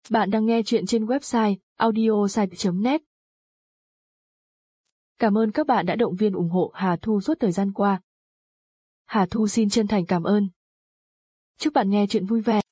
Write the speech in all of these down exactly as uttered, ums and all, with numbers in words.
Bạn đang nghe chuyện trên website audiosite chấm net. Cảm ơn các bạn đã động viên ủng hộ Hà Thu suốt thời gian qua. Hà Thu xin chân thành cảm ơn. Chúc bạn nghe chuyện vui vẻ.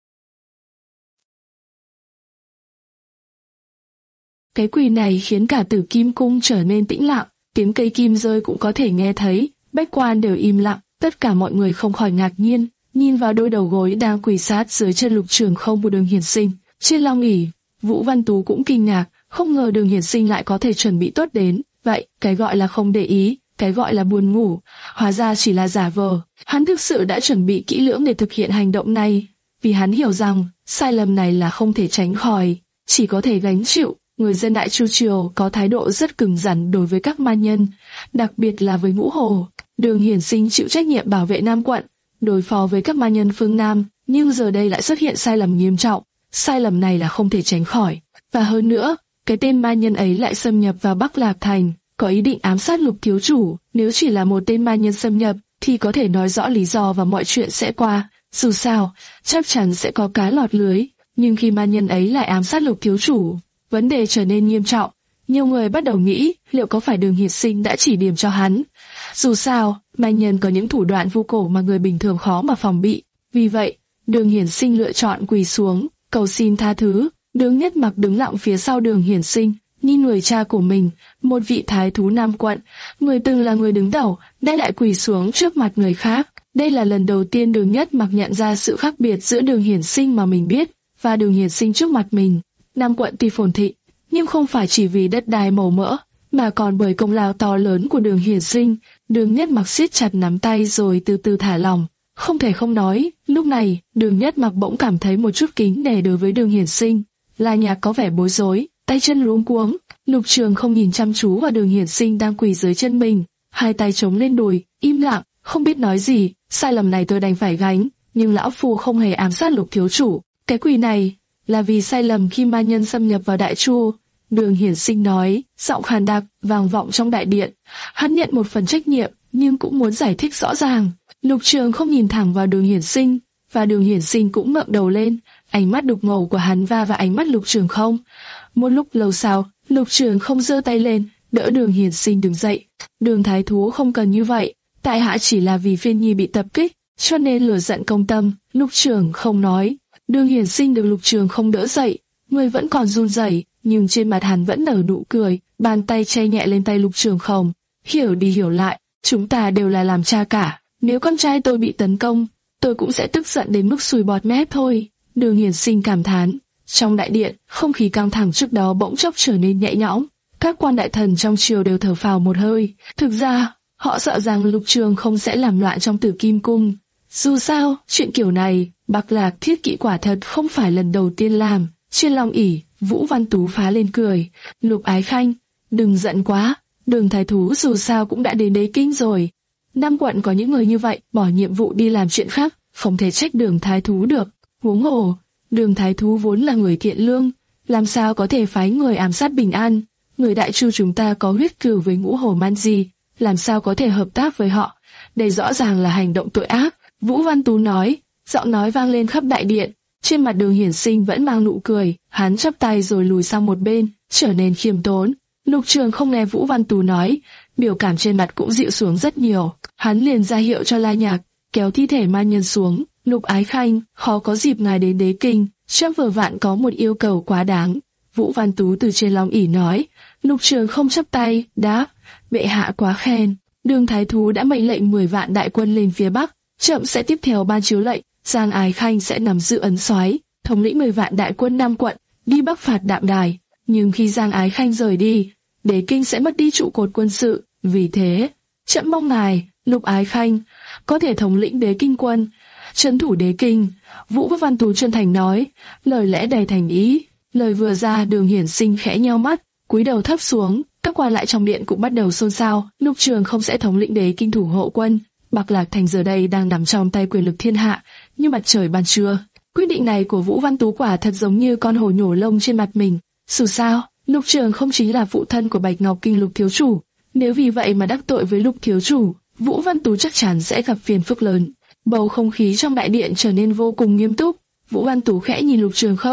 Cái quỳ này khiến cả Tử Kim Cung trở nên tĩnh lặng, tiếng cây kim rơi cũng có thể nghe thấy, bách quan đều im lặng, tất cả mọi người không khỏi ngạc nhiên, nhìn vào đôi đầu gối đang quỳ sát dưới chân Lục Trường Không của Đường Hiển Sinh. Trên long ỷ, Vũ Văn Tú cũng kinh ngạc, không ngờ Đường Hiển Sinh lại có thể chuẩn bị tốt đến vậy. Cái gọi là không để ý, cái gọi là buồn ngủ, hóa ra chỉ là giả vờ. Hắn thực sự đã chuẩn bị kỹ lưỡng để thực hiện hành động này, vì hắn hiểu rằng sai lầm này là không thể tránh khỏi, chỉ có thể gánh chịu. Người dân Đại Chu Triều có thái độ rất cứng rắn đối với các ma nhân, đặc biệt là với Ngũ Hổ. Đường Hiển Sinh chịu trách nhiệm bảo vệ Nam quận, đối phó với các ma nhân phương Nam, nhưng giờ đây lại xuất hiện sai lầm nghiêm trọng. Sai lầm này là không thể tránh khỏi, và hơn nữa, cái tên ma nhân ấy lại xâm nhập vào Bắc Lạc Thành, có ý định ám sát Lục thiếu chủ. Nếu chỉ là một tên ma nhân xâm nhập, thì có thể nói rõ lý do và mọi chuyện sẽ qua. Dù sao, chắc chắn sẽ có cá lọt lưới. Nhưng khi ma nhân ấy lại ám sát Lục thiếu chủ, vấn đề trở nên nghiêm trọng. Nhiều người bắt đầu nghĩ liệu có phải Đường Hiển Sinh đã chỉ điểm cho hắn. Dù sao, ma nhân có những thủ đoạn vu cổ mà người bình thường khó mà phòng bị. Vì vậy, Đường Hiển Sinh lựa chọn quỳ xuống, cầu xin tha thứ. Đường Nhất Mặc đứng lặng phía sau Đường Hiển Sinh, nhìn người cha của mình, một vị thái thú Nam quận, người từng là người đứng đầu, nay lại quỳ xuống trước mặt người khác. Đây là lần đầu tiên Đường Nhất Mặc nhận ra sự khác biệt giữa Đường Hiển Sinh mà mình biết và Đường Hiển Sinh trước mặt mình. Nam quận tuy phồn thịnh, nhưng không phải chỉ vì đất đai màu mỡ, mà còn bởi công lao to lớn của Đường Hiển Sinh. Đường Nhất Mặc siết chặt nắm tay rồi từ từ thả lỏng. Không thể không nói, lúc này, Đường Nhất Mặc bỗng cảm thấy một chút kính nể đối với Đường Hiển Sinh. La Nhạc có vẻ bối rối, tay chân luống cuống. Lục Trường Không nhìn chăm chú vào Đường Hiển Sinh đang quỳ dưới chân mình, hai tay chống lên đùi, im lặng, không biết nói gì. Sai lầm này tôi đành phải gánh, nhưng lão phu không hề ám sát Lục thiếu chủ. Cái quỳ này là vì sai lầm khi ma nhân xâm nhập vào Đại Chu. Đường Hiển Sinh nói, giọng khàn đặc, vang vọng trong đại điện. Hắn nhận một phần trách nhiệm, nhưng cũng muốn giải thích rõ ràng. Lục Trường Không nhìn thẳng vào Đường Hiển Sinh, và Đường Hiển Sinh cũng ngẩng đầu lên. Ánh mắt đục ngầu của hắn va vào ánh mắt Lục Trường Không. Một lúc lâu sau, Lục Trường Không giơ tay lên, đỡ Đường Hiển Sinh đứng dậy. Đường thái thú không cần như vậy, tại hạ chỉ là vì Phiên Nhi bị tập kích, cho nên lửa giận công tâm. Lục Trường Không nói. Đường Hiển Sinh được Lục Trường Không đỡ dậy, người vẫn còn run rẩy, nhưng trên mặt hắn vẫn nở nụ cười, bàn tay che nhẹ lên tay Lục Trường Không. Hiểu đi hiểu lại, chúng ta đều là làm cha cả. Nếu con trai tôi bị tấn công, tôi cũng sẽ tức giận đến mức sùi bọt mép thôi. Đường Hiển Sinh cảm thán. Trong đại điện, không khí căng thẳng trước đó bỗng chốc trở nên nhẹ nhõm. Các quan đại thần trong triều đều thở phào một hơi. Thực ra, họ sợ rằng Lục Trường Không sẽ làm loạn trong Tử Kim Cung. Dù sao, chuyện kiểu này, Bắc Lạc Thiết Kỵ quả thật không phải lần đầu tiên làm. Trên long ỷ, Vũ Văn Tú phá lên cười. Lục Ái Khanh, đừng giận quá. Đường thái thú dù sao cũng đã đến Đế Kinh rồi. Nam quận có những người như vậy, bỏ nhiệm vụ đi làm chuyện khác, không thể trách Đường thái thú được. Huống hồ, Đường thái thú vốn là người thiện lương, làm sao có thể phái người ám sát Bình An. Người Đại Chu chúng ta có huyết cừu với Ngũ Hổ Man Di, làm sao có thể hợp tác với họ? Đây rõ ràng là hành động tội ác. Vũ Văn Tú nói, giọng nói vang lên khắp đại điện. Trên mặt Đường Hiển Sinh vẫn mang nụ cười, hắn chắp tay rồi lùi sang một bên, trở nên khiêm tốn. Lục Trường Không nghe Vũ Văn Tú nói, biểu cảm trên mặt cũng dịu xuống rất nhiều. Hắn liền ra hiệu cho La Nhạc kéo thi thể ma nhân xuống. Lục Ái Khanh, khó có dịp ngài đến Đế Kinh, chắc vừa vặn có một yêu cầu quá đáng. Vũ Văn Tú từ trên long ỷ nói. Lục Trường Không chắp tay, đáp, bệ hạ quá khen. Đường thái thú đã mệnh lệnh mười vạn đại quân lên phía Bắc, chậm sẽ tiếp theo ban chiếu lệnh, Giang Ái Khanh sẽ nắm giữ ấn soái, thống lĩnh mười vạn đại quân Nam quận, đi bắc phạt Đạm Đài. Nhưng khi Giang Ái Khanh rời đi, Đế Kinh sẽ mất đi trụ cột quân sự, vì thế, chậm mong ngài, Lục Ái Khanh, có thể thống lĩnh Đế Kinh quân, trấn thủ Đế Kinh. Vũ Văn Tú chân thành nói, lời lẽ đầy thành ý. Lời vừa ra, Đường Hiển Sinh khẽ nheo mắt, cúi đầu thấp xuống. Các quan lại trong điện cũng bắt đầu xôn xao. Lục Trường Không sẽ thống lĩnh Đế Kinh thủ hộ quân. Bắc Lạc Thành giờ đây đang nằm trong tay quyền lực thiên hạ, như mặt trời ban trưa. Quyết định này của Vũ Văn Tú quả thật giống như con hổ nhổ lông trên mặt mình. Dù sao, Lục Trường Không chính là phụ thân của Bạch Ngọc Kinh Lục thiếu chủ. Nếu vì vậy mà đắc tội với Lục thiếu chủ, Vũ Văn Tú chắc chắn sẽ gặp phiền phức lớn. Bầu không khí trong đại điện trở nên vô cùng nghiêm túc. Vũ Văn Tú khẽ nhìn Lục Trường Không,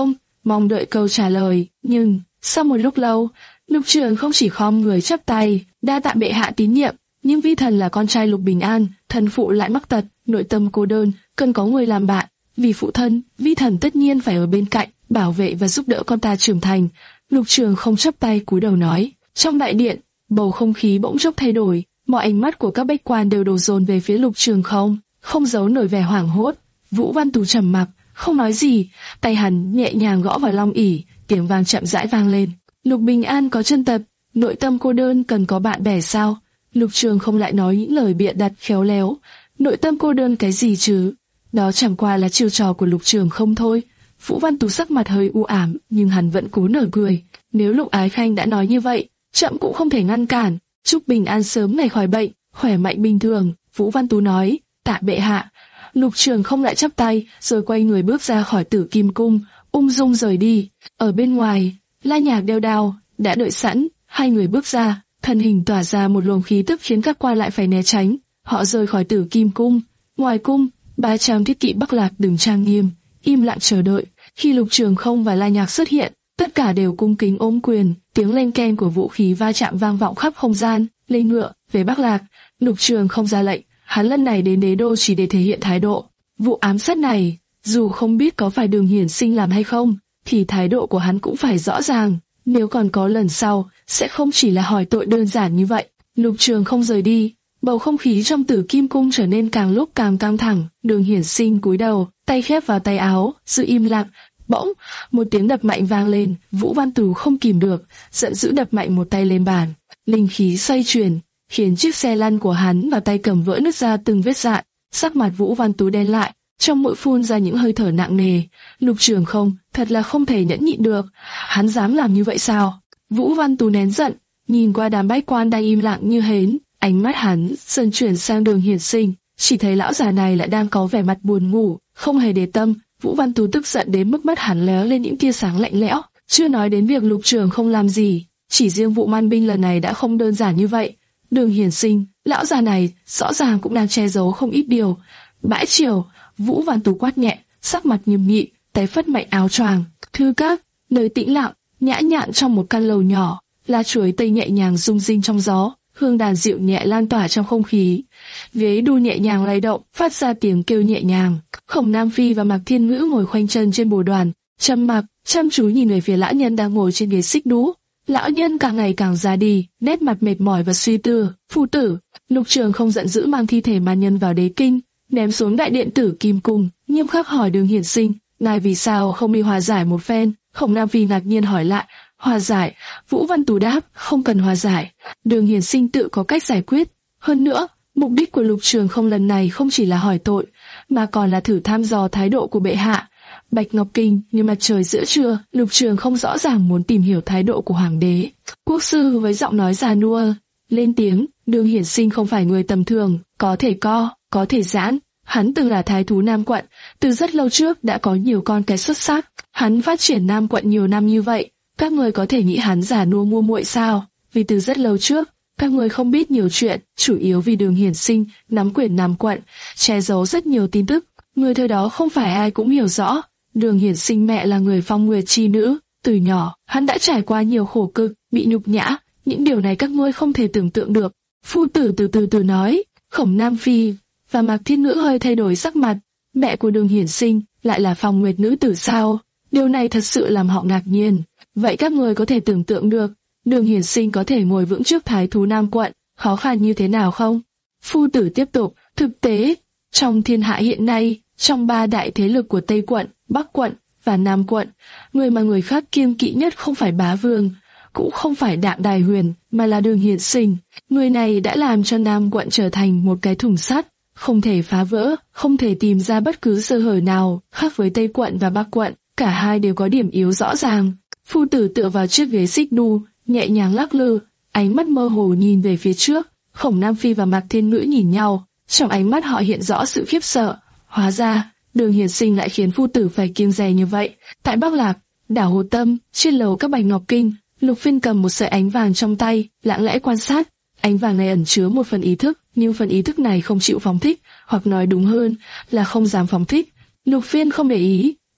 mong đợi câu trả lời. Nhưng sau một lúc lâu, Lục Trường không chỉ khom người chắp tay, đa tạ bệ hạ tín nhiệm, nhưng vi thần là con trai Lục Bình An, thân phụ lại mắc tật, nội tâm cô đơn, cần có người làm bạn. Vì phụ thân, vi thần tất nhiên phải ở bên cạnh, bảo vệ và giúp đỡ con ta trưởng thành. Lục Trường không chắp tay cúi đầu nói. Trong đại điện, bầu không khí bỗng chốc thay đổi, mọi ánh mắt của các bách quan đều đổ dồn về phía Lục Trường không, không giấu nổi vẻ hoảng hốt. Vũ Văn Tú trầm mặc, không nói gì, tay hắn nhẹ nhàng gõ vào long ỷ, tiếng vang chậm rãi vang lên. Lục Bình An có chân tật, nội tâm cô đơn, cần có bạn bè sao? Lục Trường không lại nói những lời bịa đặt khéo léo. Nội tâm cô đơn cái gì chứ? Đó chẳng qua là chiêu trò của Lục Trường không thôi. Vũ Văn Tú sắc mặt hơi u ám, nhưng hắn vẫn cố nở cười. Nếu Lục Ái Khanh đã nói như vậy, chậm cũng không thể ngăn cản. Chúc Bình An sớm ngày khỏi bệnh, khỏe mạnh bình thường. Vũ Văn Tú nói. Tạ bệ hạ. Lục Trường không lại chắp tay, rồi quay người bước ra khỏi Tử Kim Cung, ung dung rời đi. Ở bên ngoài, La Nhạc đeo đao đã đợi sẵn. Hai người bước ra, thân hình tỏa ra một luồng khí tức khiến các quan lại phải né tránh. Họ rời khỏi Tử Kim Cung. Ngoài cung, ba trăm thiết kỵ Bắc Lạc đứng trang nghiêm, im lặng chờ đợi. Khi Lục Trường không và La Nhạc xuất hiện, tất cả đều cung kính ôm quyền. Tiếng len keng của vũ khí va chạm vang vọng khắp không gian. Lên ngựa về Bắc Lạc. Lục Trường không ra lệnh, hắn lần này đến đế đô chỉ để thể hiện thái độ. Vụ ám sát này, dù không biết có phải Đường Hiển Sinh làm hay không, thì thái độ của hắn cũng phải rõ ràng. Nếu còn có lần sau, sẽ không chỉ là hỏi tội đơn giản như vậy. Lục Trường không rời đi, bầu không khí trong Tử Kim Cung trở nên càng lúc càng căng thẳng. Đường Hiển Sinh cúi đầu, tay khép vào tay áo, giữ im lặng. Bỗng, một tiếng đập mạnh vang lên. Vũ Văn Tú không kìm được, giận dữ đập mạnh một tay lên bàn. Linh khí xoay chuyển, khiến chiếc xe lăn của hắn và tay cầm vỡ nứt ra từng vết rạn. Sắc mặt Vũ Văn Tú đen lại, trong mũi phun ra những hơi thở nặng nề. Lục Trường không, thật là không thể nhẫn nhịn được. Hắn dám làm như vậy sao? Vũ Văn Tú nén giận, nhìn qua đám bách quan đang im lặng như hến. Ánh mắt hắn dần chuyển sang Đường Hiển Sinh, chỉ thấy lão già này lại đang có vẻ mặt buồn ngủ, không hề để tâm. Vũ Văn Tú tức giận đến mức mắt hắn lóe lên những tia sáng lạnh lẽo. Chưa nói đến việc Lục Trường không làm gì, chỉ riêng vụ man binh lần này đã không đơn giản như vậy. Đường Hiển Sinh, lão già này rõ ràng cũng đang che giấu không ít điều. Bãi triều, Vũ Văn Tú quát nhẹ, sắc mặt nghiêm nghị, tay phất mạnh áo choàng. Thư các, nơi tĩnh lặng, nhã nhặn trong một căn lầu nhỏ, lá chuối tây nhẹ nhàng rung rinh trong gió, hương đàn dịu nhẹ lan tỏa trong không khí. Ghế đu nhẹ nhàng lay động, phát ra tiếng kêu nhẹ nhàng. Khổng Nam Phi và Mạc Thiên Ngữ ngồi khoanh chân trên bồ đoàn, trầm mặc, chăm chú nhìn về phía lão nhân đang ngồi trên ghế xích đu. Lão nhân càng ngày càng già đi, nét mặt mệt mỏi và suy tư. Phu tử, Lục Trường không giận dữ mang thi thể man nhân vào đế kinh, ném xuống đại điện Tử Kim Cung, nghiêm khắc hỏi Đường Hiển Sinh, ngài vì sao không đi hòa giải một phen? Khổng Nam Phi ngạc nhiên hỏi lại. Hòa giải? Vũ Văn Tú đáp, không cần hòa giải. Đường Hiển Sinh tự có cách giải quyết. Hơn nữa, mục đích của Lục Trường không lần này không chỉ là hỏi tội, mà còn là thử thăm dò thái độ của bệ hạ. Bạch Ngọc Kinh như mặt trời giữa trưa, Lục Trường không rõ ràng muốn tìm hiểu thái độ của hoàng đế. Quốc sư với giọng nói già nua lên tiếng. Đường Hiển Sinh không phải người tầm thường, có thể co, có thể giãn. Hắn từng là thái thú Nam Quận, từ rất lâu trước đã có nhiều con cái xuất sắc. Hắn phát triển Nam Quận nhiều năm như vậy, các người có thể nghĩ hắn già nua ngu muội sao? Vì từ rất lâu trước, các người không biết nhiều chuyện, chủ yếu vì Đường Hiển Sinh nắm quyền Nam Quận, che giấu rất nhiều tin tức. Người thời đó không phải ai cũng hiểu rõ. Đường Hiển Sinh mẹ là người Phong Nguyệt chi nữ, từ nhỏ hắn đã trải qua nhiều khổ cực, bị nhục nhã, những điều này các ngươi không thể tưởng tượng được. Phu tử từ từ từ nói. Khổng Nam Phi và Mạc Thiên Ngữ hơi thay đổi sắc mặt. Mẹ của Đường Hiển Sinh lại là Phong Nguyệt nữ tử sao? Điều này thật sự làm họ ngạc nhiên. Vậy các người có thể tưởng tượng được Đường Hiển Sinh có thể ngồi vững trước thái thú Nam Quận khó khăn như thế nào không? Phu tử tiếp tục. Thực tế, trong thiên hạ hiện nay, trong ba đại thế lực của Tây Quận, Bắc Quận và Nam Quận, người mà người khác kiêng kỵ nhất không phải Bá Vương, cũng không phải Đạm Đài Huyền, mà là Đường Hiển Sinh. Người này đã làm cho Nam Quận trở thành một cái thùng sắt, không thể phá vỡ, không thể tìm ra bất cứ sơ hở nào. Khác với Tây Quận và Bắc Quận, cả hai đều có điểm yếu rõ ràng. Phu tử tựa vào chiếc ghế xích đu, nhẹ nhàng lắc lư, ánh mắt mơ hồ nhìn về phía trước. Khổng Nam Phi và Mạc Thiên Ngữ nhìn nhau, trong ánh mắt họ hiện rõ sự khiếp sợ. Hóa ra, Đường Hiển Sinh lại khiến phu tử phải kiêng dè như vậy. Tại Bắc Lạc, đảo Hồ Tâm, trên lầu các Bạch Ngọc Kinh, Lục Phiên cầm một sợi ánh vàng trong tay, lặng lẽ quan sát. Ánh vàng này ẩn chứa một phần ý thức, nhưng phần ý thức này không chịu phóng thích, hoặc nói đúng hơn là không dám phóng thích. Lục Phiên không để ý,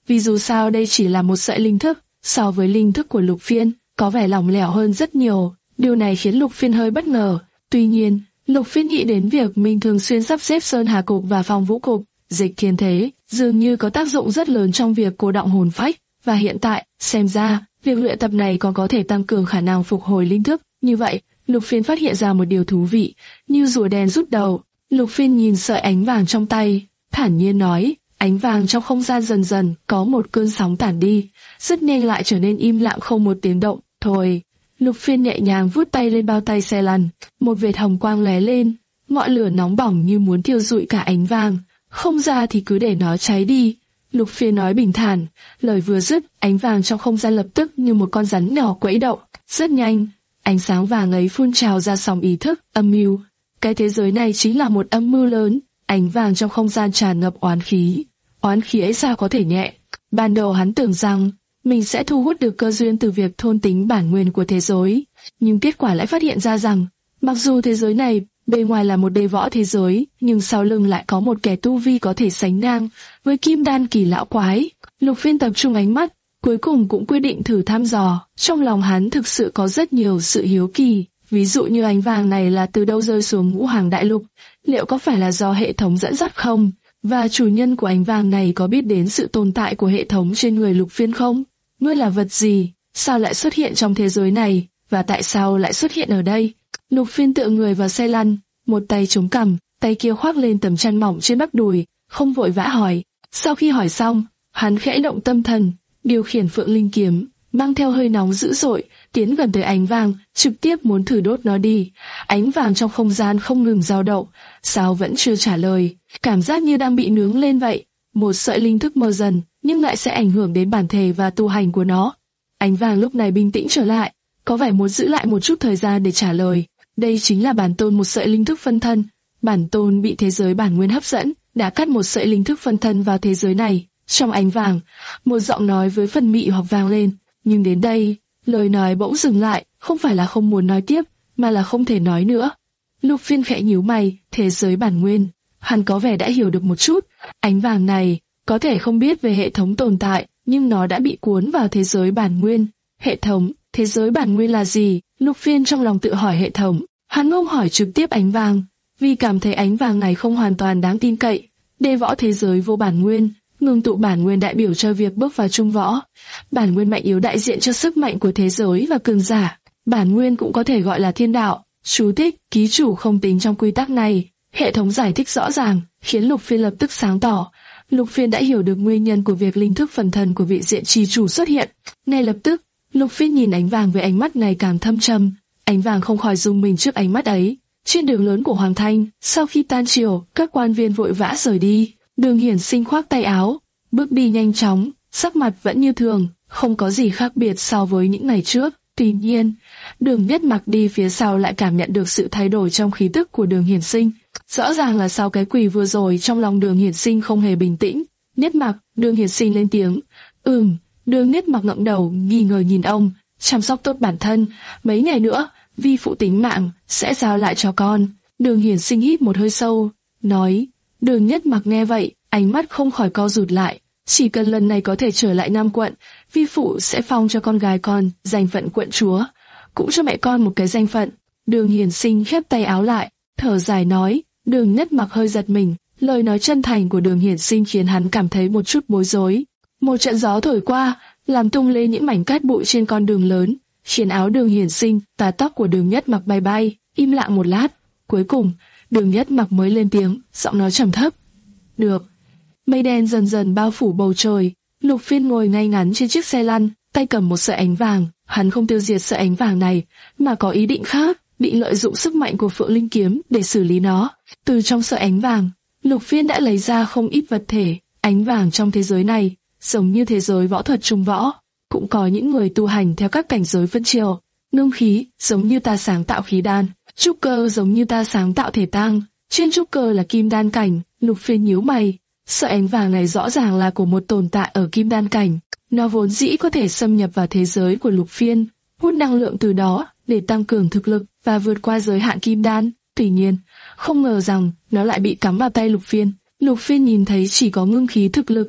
vì dù sao đây chỉ là một sợi linh thức, so với linh thức của Lục Phiên, có vẻ lỏng lẻo hơn rất nhiều. Điều này khiến Lục Phiên hơi bất ngờ. Tuy nhiên, Lục Phiên nghĩ đến việc mình thường xuyên sắp xếp Sơn Hà Cục và Phong Vũ Cục, dịch thiên thế, dường như có tác dụng rất lớn trong việc cô đọng hồn phách, và hiện tại, xem ra, việc luyện tập này còn có thể tăng cường khả năng phục hồi linh thức. Như vậy, Lục Phiên phát hiện ra một điều thú vị, như rùa đen rút đầu. Lục Phiên nhìn sợi ánh vàng trong tay, thản nhiên nói, ánh vàng trong không gian dần dần có một cơn sóng tản đi, rất nhanh lại trở nên im lặng không một tiếng động. Thôi, Lục Phiên nhẹ nhàng vuốt tay lên bao tay xe lăn, một vệt hồng quang lóe lên, ngọn lửa nóng bỏng như muốn thiêu rụi cả ánh vàng. Không ra thì cứ để nó cháy đi. Lục Phiên nói bình thản, lời vừa dứt, ánh vàng trong không gian lập tức như một con rắn nhỏ quẫy động. Rất nhanh, ánh sáng vàng ấy phun trào ra sóng ý thức, âm mưu. Cái thế giới này chính là một âm mưu lớn. Ánh vàng trong không gian tràn ngập oán khí. Oán khí ấy sao có thể nhẹ? Ban đầu hắn tưởng rằng mình sẽ thu hút được cơ duyên từ việc thôn tính bản nguyên của thế giới, nhưng kết quả lại phát hiện ra rằng, mặc dù thế giới này bề ngoài là một đế võ thế giới, nhưng sau lưng lại có một kẻ tu vi có thể sánh ngang với kim đan kỳ lão quái. Lục Phiên tập trung ánh mắt, cuối cùng cũng quyết định thử thăm dò. Trong lòng hắn thực sự có rất nhiều sự hiếu kỳ, ví dụ như ánh vàng này là từ đâu rơi xuống Ngũ Hoàng Đại Lục, liệu có phải là do hệ thống dẫn dắt không? Và chủ nhân của ánh vàng này có biết đến sự tồn tại của hệ thống trên người Lục Phiên không? Ngươi là vật gì? Sao lại xuất hiện trong thế giới này? Và tại sao lại xuất hiện ở đây? Lục Phiên tựa người vào xe lăn, một tay chống cằm, tay kia khoác lên tấm chăn mỏng trên bắp đùi, không vội vã hỏi. Sau khi hỏi xong, hắn khẽ động tâm thần, điều khiển Phượng Linh kiếm, mang theo hơi nóng dữ dội, tiến gần tới ánh vàng, trực tiếp muốn thử đốt nó đi. Ánh vàng trong không gian không ngừng dao động, sao vẫn chưa trả lời, cảm giác như đang bị nướng lên vậy. Một sợi linh thức mờ dần, nhưng lại sẽ ảnh hưởng đến bản thể và tu hành của nó. Ánh vàng lúc này bình tĩnh trở lại, có vẻ muốn giữ lại một chút thời gian để trả lời. Đây chính là bản tôn một sợi linh thức phân thân. Bản tôn bị thế giới bản nguyên hấp dẫn, đã cắt một sợi linh thức phân thân vào thế giới này. Trong ánh vàng, một giọng nói với phần mị hoặc vang lên, nhưng đến đây, lời nói bỗng dừng lại, không phải là không muốn nói tiếp, mà là không thể nói nữa. Lục Phiên khẽ nhíu mày, thế giới bản nguyên, hắn có vẻ đã hiểu được một chút. Ánh vàng này có thể không biết về hệ thống tồn tại, nhưng nó đã bị cuốn vào thế giới bản nguyên. Hệ thống, thế giới bản nguyên là gì? Lục Phiên trong lòng tự hỏi hệ thống. Hắn không hỏi trực tiếp ánh vàng, vì cảm thấy ánh vàng này không hoàn toàn đáng tin cậy. Đế võ thế giới vô bản nguyên, ngưng tụ bản nguyên đại biểu cho việc bước vào trung võ. Bản nguyên mạnh yếu đại diện cho sức mạnh của thế giới và cường giả. Bản nguyên cũng có thể gọi là thiên đạo. Chú thích, ký chủ không tính trong quy tắc này. Hệ thống giải thích rõ ràng, khiến Lục Phiên lập tức sáng tỏ. Lục Phiên đã hiểu được nguyên nhân của việc linh thức phần thần của vị diện trì chủ xuất hiện. Ngay lập tức, Lục Phiên nhìn ánh vàng với ánh mắt ngày càng thâm trầm. Ánh vàng không khỏi rung mình trước ánh mắt ấy. Trên đường lớn của Hoàng Thanh, sau khi tan chiều, các quan viên vội vã rời đi. Đường Hiển Sinh khoác tay áo, bước đi nhanh chóng, sắc mặt vẫn như thường, không có gì khác biệt so với những ngày trước. Tuy nhiên, Đường Nhất Mặc đi phía sau lại cảm nhận được sự thay đổi trong khí tức của Đường Hiển Sinh. Rõ ràng là sau cái quỳ vừa rồi trong lòng Đường Hiển Sinh không hề bình tĩnh. Nhất Mặc, Đường Hiển Sinh lên tiếng. Ừm, Đường Nhất Mặc ngẩng đầu, nghi ngờ nhìn ông, chăm sóc tốt bản thân, mấy ngày nữa, vi phụ tính mạng, sẽ giao lại cho con. Đường Hiển Sinh hít một hơi sâu, nói. Đường Nhất Mặc nghe vậy, ánh mắt không khỏi co rụt lại. Chỉ cần lần này có thể trở lại Nam quận, vi phụ sẽ phong cho con gái con danh phận quận chúa, cũng cho mẹ con một cái danh phận. Đường Hiển Sinh khép tay áo lại, thở dài nói. Đường Nhất Mặc hơi giật mình, lời nói chân thành của Đường Hiển Sinh khiến hắn cảm thấy một chút bối rối. Một trận gió thổi qua, làm tung lên những mảnh cát bụi trên con đường lớn, khiến áo Đường Hiển Sinh, tà tóc của Đường Nhất Mặc bay bay. Im lặng một lát, cuối cùng Đường Nhất Mặc mới lên tiếng, giọng nói trầm thấp. Được. Mây đen dần dần bao phủ bầu trời. Lục Phiên ngồi ngay ngắn trên chiếc xe lăn, tay cầm một sợi ánh vàng. Hắn không tiêu diệt sợi ánh vàng này, mà có ý định khác, định lợi dụng sức mạnh của Phượng Linh kiếm để xử lý nó. Từ trong sợi ánh vàng, Lục Phiên đã lấy ra không ít vật thể. Ánh vàng trong thế giới này, giống như thế giới võ thuật trung võ, cũng có những người tu hành theo các cảnh giới phân chiều. Ngưng khí, giống như ta sáng tạo khí đan. Trúc cơ, giống như ta sáng tạo thể tang. Trên trúc cơ là kim đan cảnh. Lục Phiên nhíu mày. Sợi ánh vàng này rõ ràng là của một tồn tại ở kim đan cảnh. Nó vốn dĩ có thể xâm nhập vào thế giới của Lục Phiên, hút năng lượng từ đó để tăng cường thực lực và vượt qua giới hạn kim đan. Tuy nhiên, không ngờ rằng nó lại bị cắm vào tay Lục Phiên. Lục Phiên nhìn thấy chỉ có ngưng khí thực lực,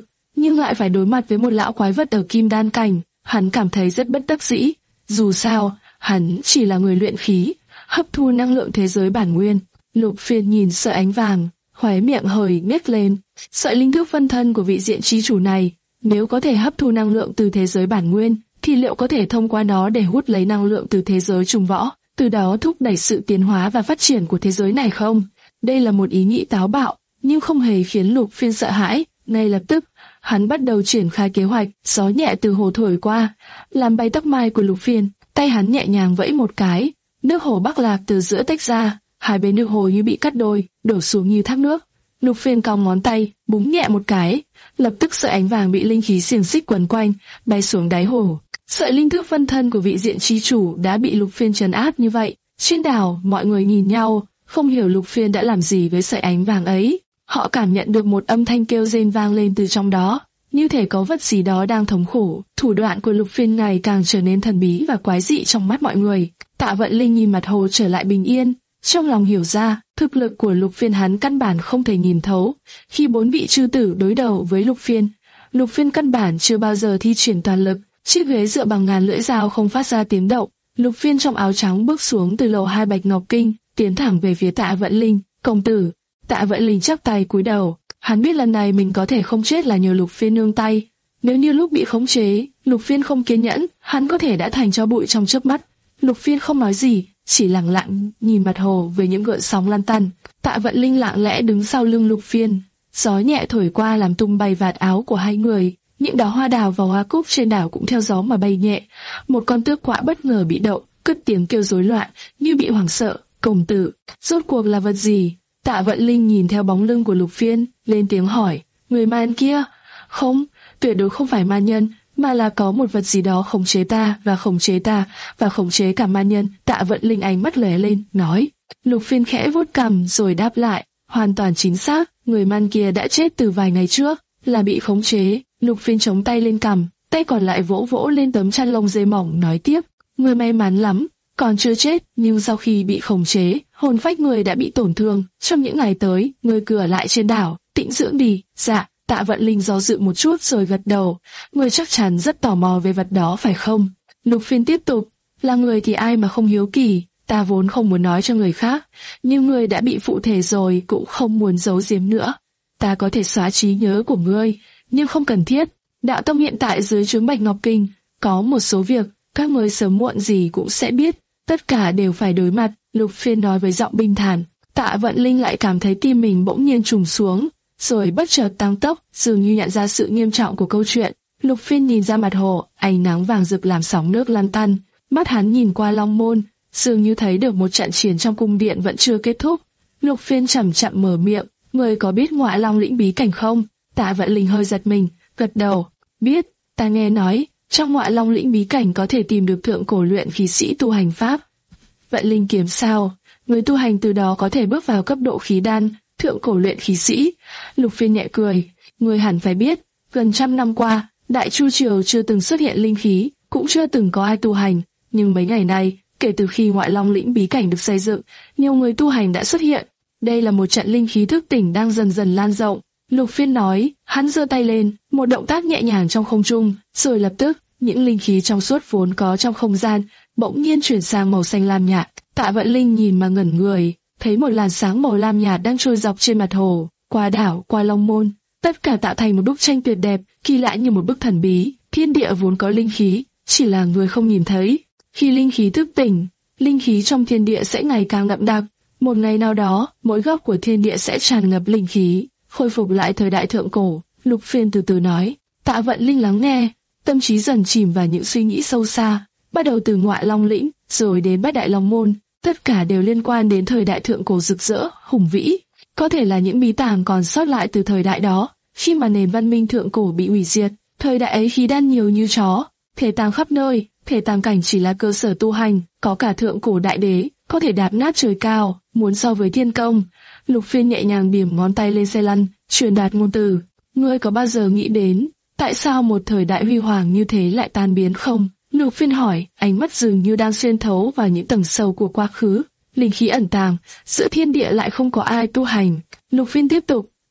nhưng lại phải đối mặt với một lão quái vật ở kim đan cảnh. Hắn cảm thấy rất bất đắc dĩ. Dù sao, hắn chỉ là người luyện khí, hấp thu năng lượng thế giới bản nguyên. Lục Phiên nhìn sợi ánh vàng, khóe miệng hơi nhếch lên. Sợi linh thức phân thân của vị diện chi chủ này, nếu có thể hấp thu năng lượng từ thế giới bản nguyên, thì liệu có thể thông qua nó để hút lấy năng lượng từ thế giới trùng võ, từ đó thúc đẩy sự tiến hóa và phát triển của thế giới này không? Đây là một ý nghĩ táo bạo, nhưng không hề khiến Lục Phiên sợ hãi. Ngay lập tức, hắn bắt đầu triển khai kế hoạch. Gió nhẹ từ hồ thổi qua, làm bay tóc mai của Lục Phiên. Tay hắn nhẹ nhàng vẫy một cái, nước hồ Bắc Lạc từ giữa tách ra, hai bên nước hồ như bị cắt đôi, đổ xuống như thác nước. Lục Phiên cong ngón tay, búng nhẹ một cái, lập tức sợi ánh vàng bị linh khí xiềng xích quấn quanh, bay xuống đáy hồ. Sợi linh thức phân thân của vị diện chi chủ đã bị Lục Phiên trấn áp như vậy. Trên đảo, mọi người nhìn nhau, không hiểu Lục Phiên đã làm gì với sợi ánh vàng ấy. Họ cảm nhận được một âm thanh kêu rên vang lên từ trong đó, như thể có vật gì đó đang thống khổ. Thủ đoạn của Lục Phiên ngày càng trở nên thần bí và quái dị trong mắt mọi người. Tạ Vận Linh nhìn mặt hồ trở lại bình yên, trong lòng hiểu ra, thực lực của Lục Phiên hắn căn bản không thể nhìn thấu. Khi bốn vị chư tử đối đầu với Lục Phiên, Lục Phiên căn bản chưa bao giờ thi triển toàn lực, chiếc ghế dựa bằng ngàn lưỡi dao không phát ra tiếng động. Lục Phiên trong áo trắng bước xuống từ lầu hai Bạch Ngọc Kinh, tiến thẳng về phía Tạ Vận Linh. Công tử. Tạ Vận Linh chắp tay cúi đầu, hắn biết lần này mình có thể không chết là nhờ Lục Phiên nương tay. Nếu như lúc bị khống chế, Lục Phiên không kiên nhẫn, hắn có thể đã thành tro bụi trong chớp mắt. Lục Phiên không nói gì, chỉ lặng lặng nhìn mặt hồ với những gợn sóng lăn tăn. Tạ Vận Linh lặng lẽ đứng sau lưng Lục Phiên, gió nhẹ thổi qua làm tung bay vạt áo của hai người. Những đóa hoa đào và hoa cúc trên đảo cũng theo gió mà bay nhẹ. Một con tước quạ bất ngờ bị đậu, cất tiếng kêu rối loạn, như bị hoảng sợ. Công tử, rốt cuộc là vật gì? Tạ Vận Linh nhìn theo bóng lưng của Lục Phiên, lên tiếng hỏi. Người man kia? Không, tuyệt đối không phải man nhân, mà là có một vật gì đó khống chế ta và khống chế ta và khống chế cả man nhân. Tạ Vận Linh ánh mắt lóe lên, nói. Lục Phiên khẽ vuốt cằm rồi đáp lại. Hoàn toàn chính xác, người man kia đã chết từ vài ngày trước, là bị khống chế. Lục Phiên chống tay lên cằm, tay còn lại vỗ vỗ lên tấm chăn lông dê mỏng, nói tiếp. Người may mắn lắm, còn chưa chết, nhưng sau khi bị khống chế, hồn phách người đã bị tổn thương. Trong những ngày tới, người cứ ở lại trên đảo, tĩnh dưỡng đi. Dạ. Tạ Vận Linh do dự một chút rồi gật đầu. Người chắc chắn rất tò mò về vật đó phải không? Lục Phiên tiếp tục. Là người thì ai mà không hiếu kỳ. Ta vốn không muốn nói cho người khác, nhưng người đã bị phụ thể rồi cũng không muốn giấu giếm nữa. Ta có thể xóa trí nhớ của ngươi, nhưng không cần thiết. Đạo tông hiện tại dưới trướng Bạch Ngọc Kinh, có một số việc các ngươi sớm muộn gì cũng sẽ biết. Tất cả đều phải đối mặt. Lục Phiên nói với giọng bình thản. Tạ Vận Linh lại cảm thấy tim mình bỗng nhiên trùng xuống, rồi bất chợt tăng tốc, dường như nhận ra sự nghiêm trọng của câu chuyện. Lục Phiên nhìn ra mặt hồ, ánh nắng vàng rực làm sóng nước lăn tăn. Mắt hắn nhìn qua long môn, dường như thấy được một trận chiến trong cung điện vẫn chưa kết thúc. Lục Phiên chậm chậm mở miệng, người có biết Ngọa Long lĩnh bí cảnh không? Tạ Vận Linh hơi giật mình, gật đầu. Biết, ta nghe nói, trong Ngọa Long lĩnh bí cảnh có thể tìm được thượng cổ luyện khí sĩ tu hành pháp. Vận Linh kiếm sao? Người tu hành từ đó có thể bước vào cấp độ khí đan, thượng cổ luyện khí sĩ. Lục Phiên nhẹ cười, người hẳn phải biết, gần trăm năm qua, Đại Chu Triều chưa từng xuất hiện linh khí, cũng chưa từng có ai tu hành. Nhưng mấy ngày nay, kể từ khi Ngọa Long lĩnh bí cảnh được xây dựng, nhiều người tu hành đã xuất hiện. Đây là một trận linh khí thức tỉnh đang dần dần lan rộng. Lục Phiên nói, hắn giơ tay lên, một động tác nhẹ nhàng trong không trung, rồi lập tức, những linh khí trong suốt vốn có trong không gian, bỗng nhiên chuyển sang màu xanh lam nhạt. Tạ Vận Linh nhìn mà ngẩn người, thấy một làn sáng màu lam nhạt đang trôi dọc trên mặt hồ, qua đảo, qua long môn, tất cả tạo thành một bức tranh tuyệt đẹp, kỳ lạ như một bức thần bí. Thiên địa vốn có linh khí, chỉ là người không nhìn thấy. Khi linh khí thức tỉnh, linh khí trong thiên địa sẽ ngày càng đậm đặc. Một ngày nào đó, mỗi góc của thiên địa sẽ tràn ngập linh khí, khôi phục lại thời đại thượng cổ. Lục Phiên từ từ nói. Tạ Vận Linh lắng nghe, tâm trí dần chìm vào những suy nghĩ sâu xa. Bắt đầu từ Ngọa Long lĩnh, rồi đến Bát Đại Long môn, tất cả đều liên quan đến thời đại thượng cổ rực rỡ, hùng vĩ. Có thể là những bí tàng còn sót lại từ thời đại đó, khi mà nền văn minh thượng cổ bị hủy diệt. Thời đại ấy khí đan nhiều như chó, thể tàng khắp nơi. Thể tàng cảnh chỉ là cơ sở tu hành, có cả thượng cổ đại đế, có thể đạp nát trời cao, muốn so với thiên công. Lục Phiên nhẹ nhàng điểm ngón tay lên xe lăn, truyền đạt ngôn từ. Ngươi có bao giờ nghĩ đến, tại sao một thời đại huy hoàng như thế lại tan biến không? Lục Phiên hỏi, ánh mắt dường như đang xuyên thấu vào những tầng sâu của quá khứ. Linh khí ẩn tàng, giữa thiên địa lại không có ai tu hành. Lục Phiên tiếp tục,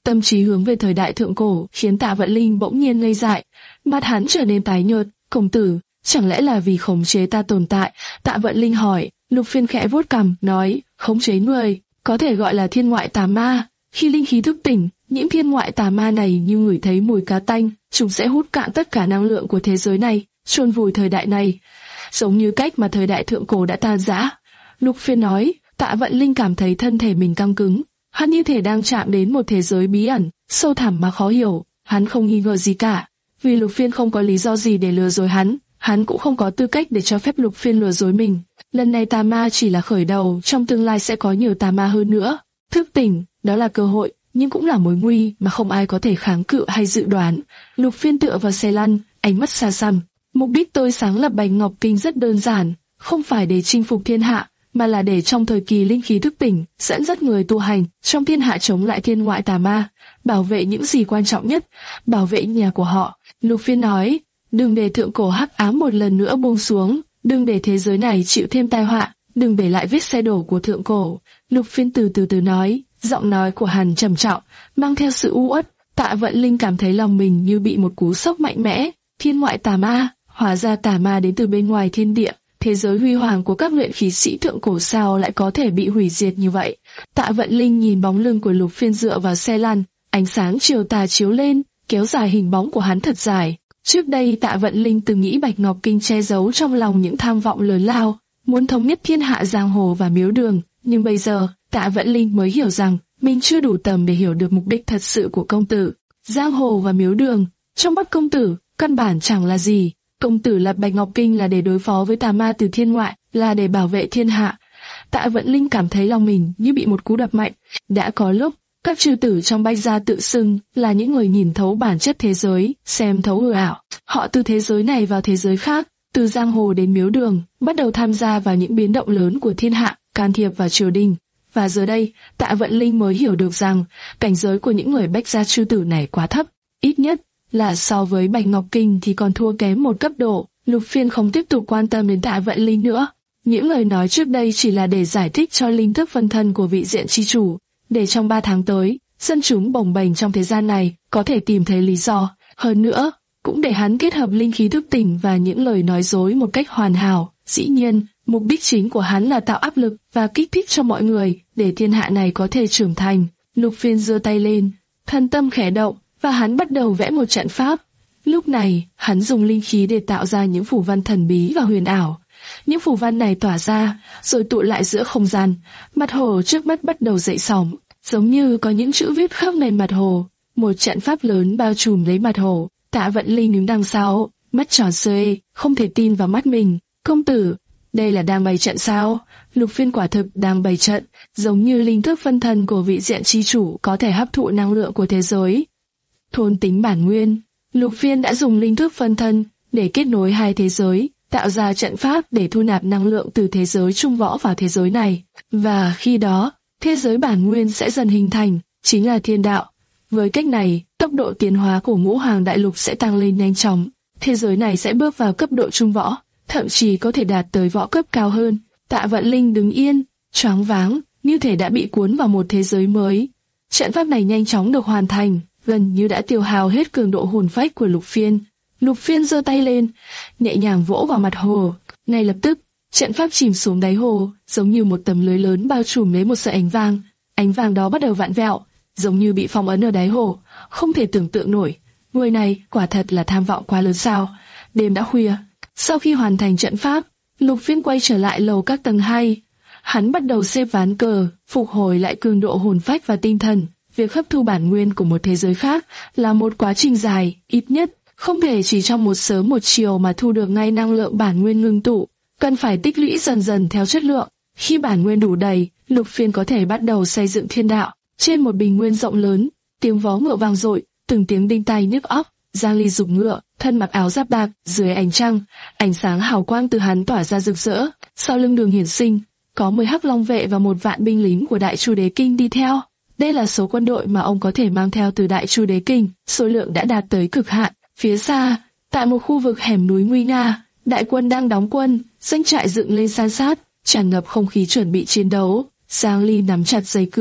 Tâm trí hướng về thời đại thượng cổ khiến Tạ Vận Linh bỗng nhiên ngây dại, mặt hắn trở nên tái nhợt. Công tử, chẳng lẽ là vì khống chế ta tồn tại? Tạ Vận Linh hỏi. Lục Phiên khẽ vuốt cằm, nói, khống chế người, có thể gọi là thiên ngoại tà ma. Khi linh khí thức tỉnh, những thiên ngoại tà ma này như ngửi thấy mùi cá tanh, chúng sẽ hút cạn tất cả năng lượng của thế giới này, chôn vùi thời đại này, giống như cách mà thời đại thượng cổ đã tan rã. Lục Phiên nói. Tạ Vận Linh cảm thấy thân thể mình căng cứng, hắn như thể đang chạm đến một thế giới bí ẩn, sâu thẳm mà khó hiểu. Hắn không nghi ngờ gì cả, vì Lục Phiên không có lý do gì để lừa dối hắn, hắn cũng không có tư cách để cho phép Lục Phiên lừa dối mình. Lần này tà ma chỉ là khởi đầu, trong tương lai sẽ có nhiều tà ma hơn nữa. Thức tỉnh, đó là cơ hội, nhưng cũng là mối nguy mà không ai có thể kháng cự hay dự đoán. Lục Phiên tựa vào xe lăn, ánh mắt xa xăm. Mục đích tôi sáng lập Bạch Ngọc Kinh rất đơn giản, không phải để chinh phục thiên hạ, mà là để trong thời kỳ linh khí thức tỉnh, dẫn dắt người tu hành trong thiên hạ chống lại thiên ngoại tà ma, bảo vệ những gì quan trọng nhất, bảo vệ nhà của họ. Lục Phiên nói, đừng để thượng cổ hắc ám một lần nữa buông xuống, đừng để thế giới này chịu thêm tai họa, đừng để lại vết xe đổ của thượng cổ. Lục Phiên từ từ từ nói, giọng nói của hắn trầm trọng, mang theo sự u uất. Tạ Vận Linh cảm thấy lòng mình như bị một cú sốc mạnh mẽ. Thiên ngoại tà ma, hóa ra tà ma đến từ bên ngoài thiên địa. Thế giới huy hoàng của các luyện khí sĩ thượng cổ sao lại có thể bị hủy diệt như vậy? Tạ Vận Linh nhìn bóng lưng của Lục Phiên dựa vào xe lăn, ánh sáng chiều tà chiếu lên, kéo dài hình bóng của hắn thật dài. Trước đây Tạ Vận Linh từng nghĩ Bạch Ngọc Kinh che giấu trong lòng những tham vọng lớn lao, muốn thống nhất thiên hạ giang hồ và miếu đường, nhưng bây giờ Tạ Vận Linh mới hiểu rằng mình chưa đủ tầm để hiểu được mục đích thật sự của công tử. Giang hồ và miếu đường, trong mắt công tử, căn bản chẳng là gì. Công tử lập Bạch Ngọc Kinh là để đối phó với tà ma từ thiên ngoại, là để bảo vệ thiên hạ. Tạ Vận Linh cảm thấy lòng mình như bị một cú đập mạnh. Đã có lúc, các chư tử trong Bạch gia tự xưng là những người nhìn thấu bản chất thế giới, xem thấu hư ảo. Họ từ thế giới này vào thế giới khác, từ giang hồ đến miếu đường, bắt đầu tham gia vào những biến động lớn của thiên hạ, can thiệp vào triều đình. Và giờ đây, Tạ Vận Linh mới hiểu được rằng cảnh giới của những người Bạch gia chư tử này quá thấp, ít nhất là so với Bạch Ngọc Kinh thì còn thua kém một cấp độ. Lục Phiên không tiếp tục quan tâm đến Tạ Vận Linh nữa. Những lời nói trước đây chỉ là để giải thích cho linh thức phân thân của vị diện chi chủ, để trong ba tháng tới, dân chúng bồng bềnh trong thế gian này có thể tìm thấy lý do. Hơn nữa, cũng để hắn kết hợp linh khí thức tỉnh và những lời nói dối một cách hoàn hảo. Dĩ nhiên, mục đích chính của hắn là tạo áp lực và kích thích cho mọi người, để thiên hạ này có thể trưởng thành. Lục Phiên giơ tay lên, thân tâm khẽ động, và hắn bắt đầu vẽ một trận pháp. Lúc này, hắn dùng linh khí để tạo ra những phù văn thần bí và huyền ảo. Những phù văn này tỏa ra, rồi tụ lại giữa không gian. Mặt hồ trước mắt bắt đầu dậy sóng, giống như có những chữ viết khắp nền mặt hồ. Một trận pháp lớn bao trùm lấy mặt hồ. Tạ Vận Linh đứng đằng sau, mắt tròn xoe, không thể tin vào mắt mình. Công tử, đây là đang bày trận sao? Lục Phiên quả thực đang bày trận, giống như linh thức phân thân của vị diện chi chủ có thể hấp thụ năng lượng của thế giới. Thôn tính bản nguyên, Lục Phiên đã dùng linh thức phân thân để kết nối hai thế giới, tạo ra trận pháp để thu nạp năng lượng từ thế giới trung võ vào thế giới này. Và khi đó, thế giới bản nguyên sẽ dần hình thành, chính là thiên đạo. Với cách này, tốc độ tiến hóa của ngũ hoàng đại lục sẽ tăng lên nhanh chóng. Thế giới này sẽ bước vào cấp độ trung võ, thậm chí có thể đạt tới võ cấp cao hơn. Tạ Vận Linh đứng yên, choáng váng, như thể đã bị cuốn vào một thế giới mới. Trận pháp này nhanh chóng được hoàn thành, gần như đã tiêu hao hết cường độ hồn phách của Lục Phiên. Lục Phiên giơ tay lên, nhẹ nhàng vỗ vào mặt hồ. Ngay lập tức, trận pháp chìm xuống đáy hồ, giống như một tấm lưới lớn bao trùm lấy một sợi ánh vàng. Ánh vàng đó bắt đầu vặn vẹo, giống như bị phong ấn ở đáy hồ, không thể tưởng tượng nổi. Người này quả thật là tham vọng quá lớn sao? Đêm đã khuya. Sau khi hoàn thành trận pháp, Lục Phiên quay trở lại lầu các tầng hai. Hắn bắt đầu xếp ván cờ, phục hồi lại cường độ hồn phách và tinh thần. Việc hấp thu bản nguyên của một thế giới khác là một quá trình dài, ít nhất không thể chỉ trong một sớm một chiều mà thu được ngay năng lượng bản nguyên ngưng tụ, cần phải tích lũy dần dần theo chất lượng. Khi bản nguyên đủ đầy, Lục Phiên có thể bắt đầu xây dựng thiên đạo. Trên một bình nguyên rộng lớn, tiếng vó ngựa vang dội, từng tiếng đinh tai nhức óc. Giang Ly giục ngựa, thân mặc áo giáp bạc, dưới ánh trăng, ánh sáng hào quang từ hắn tỏa ra rực rỡ. Sau lưng Đường Hiển Sinh, có mười hắc long vệ và một vạn binh lính của Đại Chu Đế Kinh đi theo. Đây là số quân đội mà ông có thể mang theo từ Đại Chu Đế Kinh, số lượng đã đạt tới cực hạn. Phía xa, tại một khu vực hẻm núi nguy nga, đại quân đang đóng quân, doanh trại dựng lên san sát, tràn ngập không khí chuẩn bị chiến đấu. Giang Ly nắm chặt dây cương,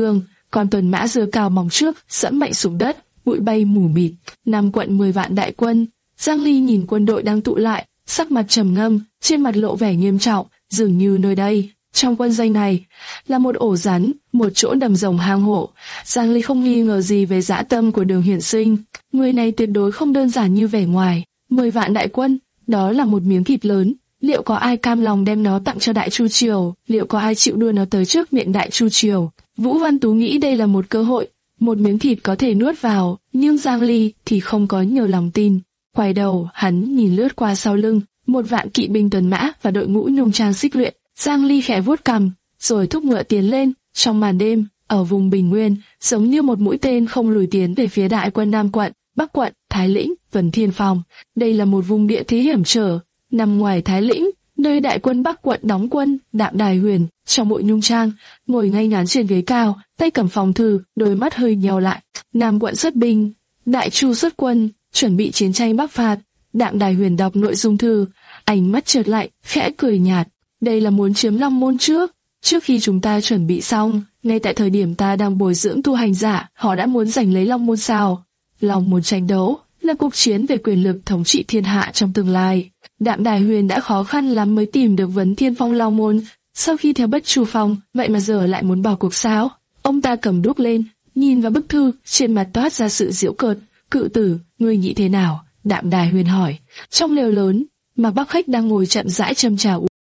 Con tuần mã giơ cao móng trước, dẫm mạnh xuống đất, bụi bay mù mịt. Năm quận mười vạn đại quân. Giang Ly nhìn quân đội đang tụ lại, sắc mặt trầm ngâm, trên mặt lộ vẻ nghiêm trọng, dường như nơi đây, trong quân doanh này, là một ổ rắn, một chỗ đầm rồng hang hổ. Giang Ly không nghi ngờ gì về dã tâm của Đường Hiển Sinh, người này tuyệt đối không đơn giản như vẻ ngoài. Mười vạn đại quân, đó là một miếng thịt lớn. Liệu có ai cam lòng đem nó tặng cho Đại Chu Triều? Liệu có ai chịu đưa nó tới trước miệng Đại Chu Triều? Vũ Văn Tú nghĩ đây là một cơ hội, một miếng thịt có thể nuốt vào, nhưng Giang Ly thì không có nhiều lòng tin. Quay đầu, hắn nhìn lướt qua sau lưng, một vạn kỵ binh tuần mã và đội ngũ nhung trang xích luyện. Giang Ly khẽ vuốt cằm, rồi thúc ngựa tiến lên. Trong màn đêm, ở vùng Bình Nguyên, giống như một mũi tên không lùi tiến về phía đại quân Nam quận, Bắc quận, Thái Lĩnh, Vân Thiên Phòng. Đây là một vùng địa thế hiểm trở, nằm ngoài Thái Lĩnh, nơi đại quân Bắc quận đóng quân. Đạm Đài Huyền, trong bộ nhung trang, ngồi ngay ngắn trên ghế cao, tay cầm phòng thư, đôi mắt hơi nheo lại. Nam quận xuất binh, Đại Chu xuất quân, chuẩn bị chiến tranh bắc phạt. Đạm Đài Huyền đọc nội dung thư, ánh mắt chợt lạnh, khẽ cười nhạt. Đây là muốn chiếm Long Môn trước. Trước khi chúng ta chuẩn bị xong, ngay tại thời điểm ta đang bồi dưỡng tu hành giả, họ đã muốn giành lấy Long Môn sao? Long Môn tranh đấu là cuộc chiến về quyền lực thống trị thiên hạ trong tương lai. Đạm Đài Huyền đã khó khăn lắm mới tìm được Vấn Thiên Phong Long Môn, sau khi theo Bất Chu Phong, vậy mà giờ lại muốn bỏ cuộc sao? Ông ta cầm đuốc lên, nhìn vào bức thư, trên mặt toát ra sự giễu cợt. Cự tử, ngươi nghĩ thế nào? Đạm Đài Huyền hỏi. Trong lều lớn, Mạc Bắc Khách đang ngồi chậm rãi châm trà uống.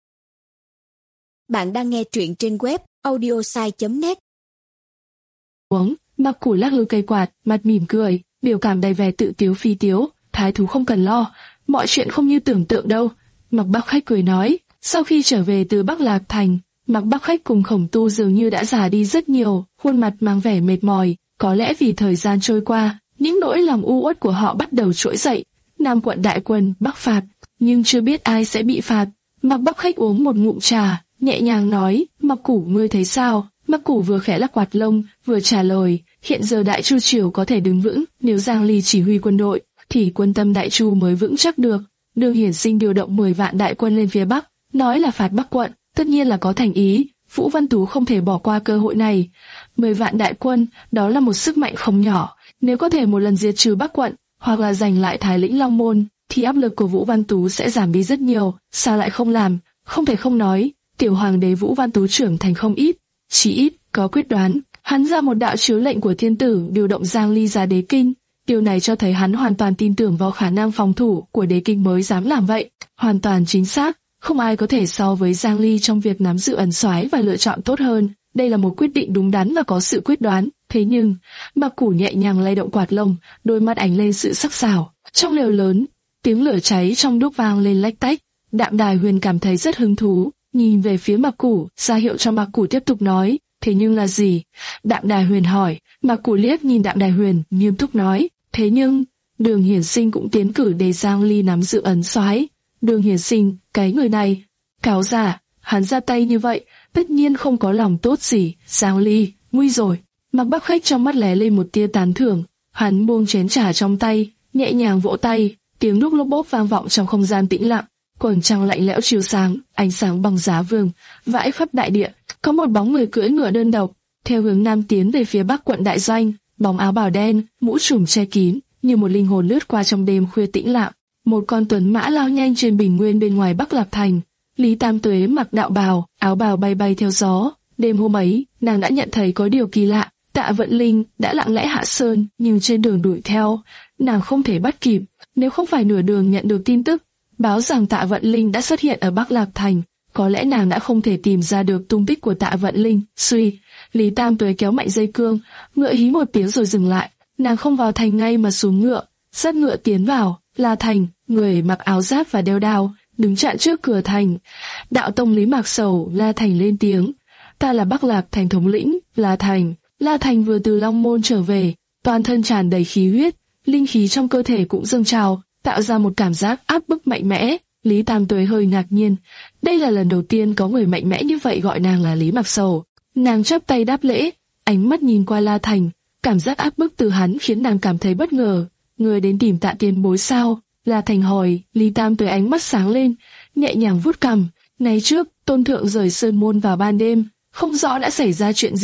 Bạn đang nghe truyện trên web audiosai chấm net. Uống, Mạc Củ lắc lư cây quạt, mặt mỉm cười, biểu cảm đầy vẻ tự tiếu phi tiếu. Thái thú không cần lo, mọi chuyện không như tưởng tượng đâu. Mạc Bắc Khách cười nói. Sau khi trở về từ Bắc Lạc Thành, Mạc Bắc Khách cùng Khổng Tu dường như đã già đi rất nhiều, khuôn mặt mang vẻ mệt mỏi. Có lẽ vì thời gian trôi qua, những nỗi lòng u uất của họ bắt đầu trỗi dậy. Nam quận đại quân bắc phạt, nhưng chưa biết ai sẽ bị phạt. Mạc Bắc Khách uống một ngụm trà, nhẹ nhàng nói, Mạc Củ ngươi thấy sao? Mạc Củ vừa khẽ lắc quạt lông, vừa trả lời, hiện giờ Đại Chu Triều có thể đứng vững, nếu Giang Ly chỉ huy quân đội, thì quân tâm Đại Chu mới vững chắc được. Đường Hiển Sinh điều động mười vạn đại quân lên phía Bắc, nói là phạt Bắc quận, tất nhiên là có thành ý. Vũ Văn Tú không thể bỏ qua cơ hội này. Mười vạn đại quân, đó là một sức mạnh không nhỏ. Nếu có thể một lần diệt trừ Bắc quận, hoặc là giành lại Thái Lĩnh Long Môn, thì áp lực của Vũ Văn Tú sẽ giảm đi rất nhiều. Sao lại không làm? Không thể không nói, tiểu hoàng đế Vũ Văn Tú trưởng thành không ít, chỉ ít có quyết đoán. Hắn ra một đạo chiếu lệnh của thiên tử điều động Giang Ly ra đế kinh. Điều này cho thấy hắn hoàn toàn tin tưởng vào khả năng phòng thủ của đế kinh mới dám làm vậy. Hoàn toàn chính xác, không ai có thể so với Giang Ly trong việc nắm giữ ẩn soái và lựa chọn tốt hơn. Đây là một quyết định đúng đắn và có sự quyết đoán. Thế nhưng, Mạc Củ nhẹ nhàng lay động quạt lông, đôi mắt ánh lên sự sắc sảo. Trong lều lớn, tiếng lửa cháy trong đuốc vang lên lách tách. Đạm Đài Huyền cảm thấy rất hứng thú, nhìn về phía Mạc Củ, ra hiệu cho Mạc Củ tiếp tục nói. Thế nhưng là gì? Đạm Đài Huyền hỏi. Mạc Củ liếc nhìn Đạm Đài Huyền, nghiêm túc nói. Thế nhưng, Đường Hiển Sinh cũng tiến cử để Giang Ly nắm giữ ấn soái. Đường Hiển Sinh, cái người này, cáo giả, hắn ra tay như vậy, tất nhiên không có lòng tốt gì. Giang Ly, nguy rồi. Mạc Bắc Khách trong mắt lóe lên một tia tán thưởng, hắn buông chén trà trong tay, nhẹ nhàng vỗ tay, tiếng đúc lốp bốp vang vọng trong không gian tĩnh lặng. Quầng trăng lạnh lẽo chiếu sáng, ánh sáng bằng giá vương, vãi khắp đại địa. Có một bóng người cưỡi ngựa đơn độc, theo hướng nam tiến về phía Bắc quận đại doanh, bóng áo bào đen, mũ trùm che kín, như một linh hồn lướt qua trong đêm khuya tĩnh lặng. Một con tuấn mã lao nhanh trên bình nguyên bên ngoài Bắc Lạc Thành. Lý Tam Tuế mặc đạo bào, áo bào bay bay theo gió. Đêm hôm ấy, nàng đã nhận thấy có điều kỳ lạ. Tạ Vận Linh đã lặng lẽ hạ sơn, nhưng trên đường đuổi theo, nàng không thể bắt kịp. Nếu không phải nửa đường nhận được tin tức báo rằng Tạ Vận Linh đã xuất hiện ở Bắc Lạc Thành, có lẽ nàng đã không thể tìm ra được tung tích của Tạ Vận Linh. Suy, Lý Tam Tuế kéo mạnh dây cương, ngựa hí một tiếng rồi dừng lại. Nàng không vào thành ngay mà xuống ngựa, dắt ngựa tiến vào. La Thành, người mặc áo giáp và đeo đao, đứng chặn trước cửa thành. Đạo tông Lý Mạc Sầu, La Thành lên tiếng. Ta là Bắc Lạc Thành thống lĩnh, La Thành. La Thành vừa từ Long Môn trở về, toàn thân tràn đầy khí huyết, linh khí trong cơ thể cũng dâng trào, tạo ra một cảm giác áp bức mạnh mẽ. Lý Tam Tuế hơi ngạc nhiên, đây là lần đầu tiên có người mạnh mẽ như vậy gọi nàng là Lý Mạc Sầu. Nàng chắp tay đáp lễ, ánh mắt nhìn qua La Thành, cảm giác áp bức từ hắn khiến nàng cảm thấy bất ngờ. Người đến tìm Tạ tiền bối sao? La Thành hỏi. Lý Tam Tuế ánh mắt sáng lên, nhẹ nhàng vuốt cằm. Ngày trước, tôn thượng rời sơn môn vào ban đêm, không rõ đã xảy ra chuyện gì.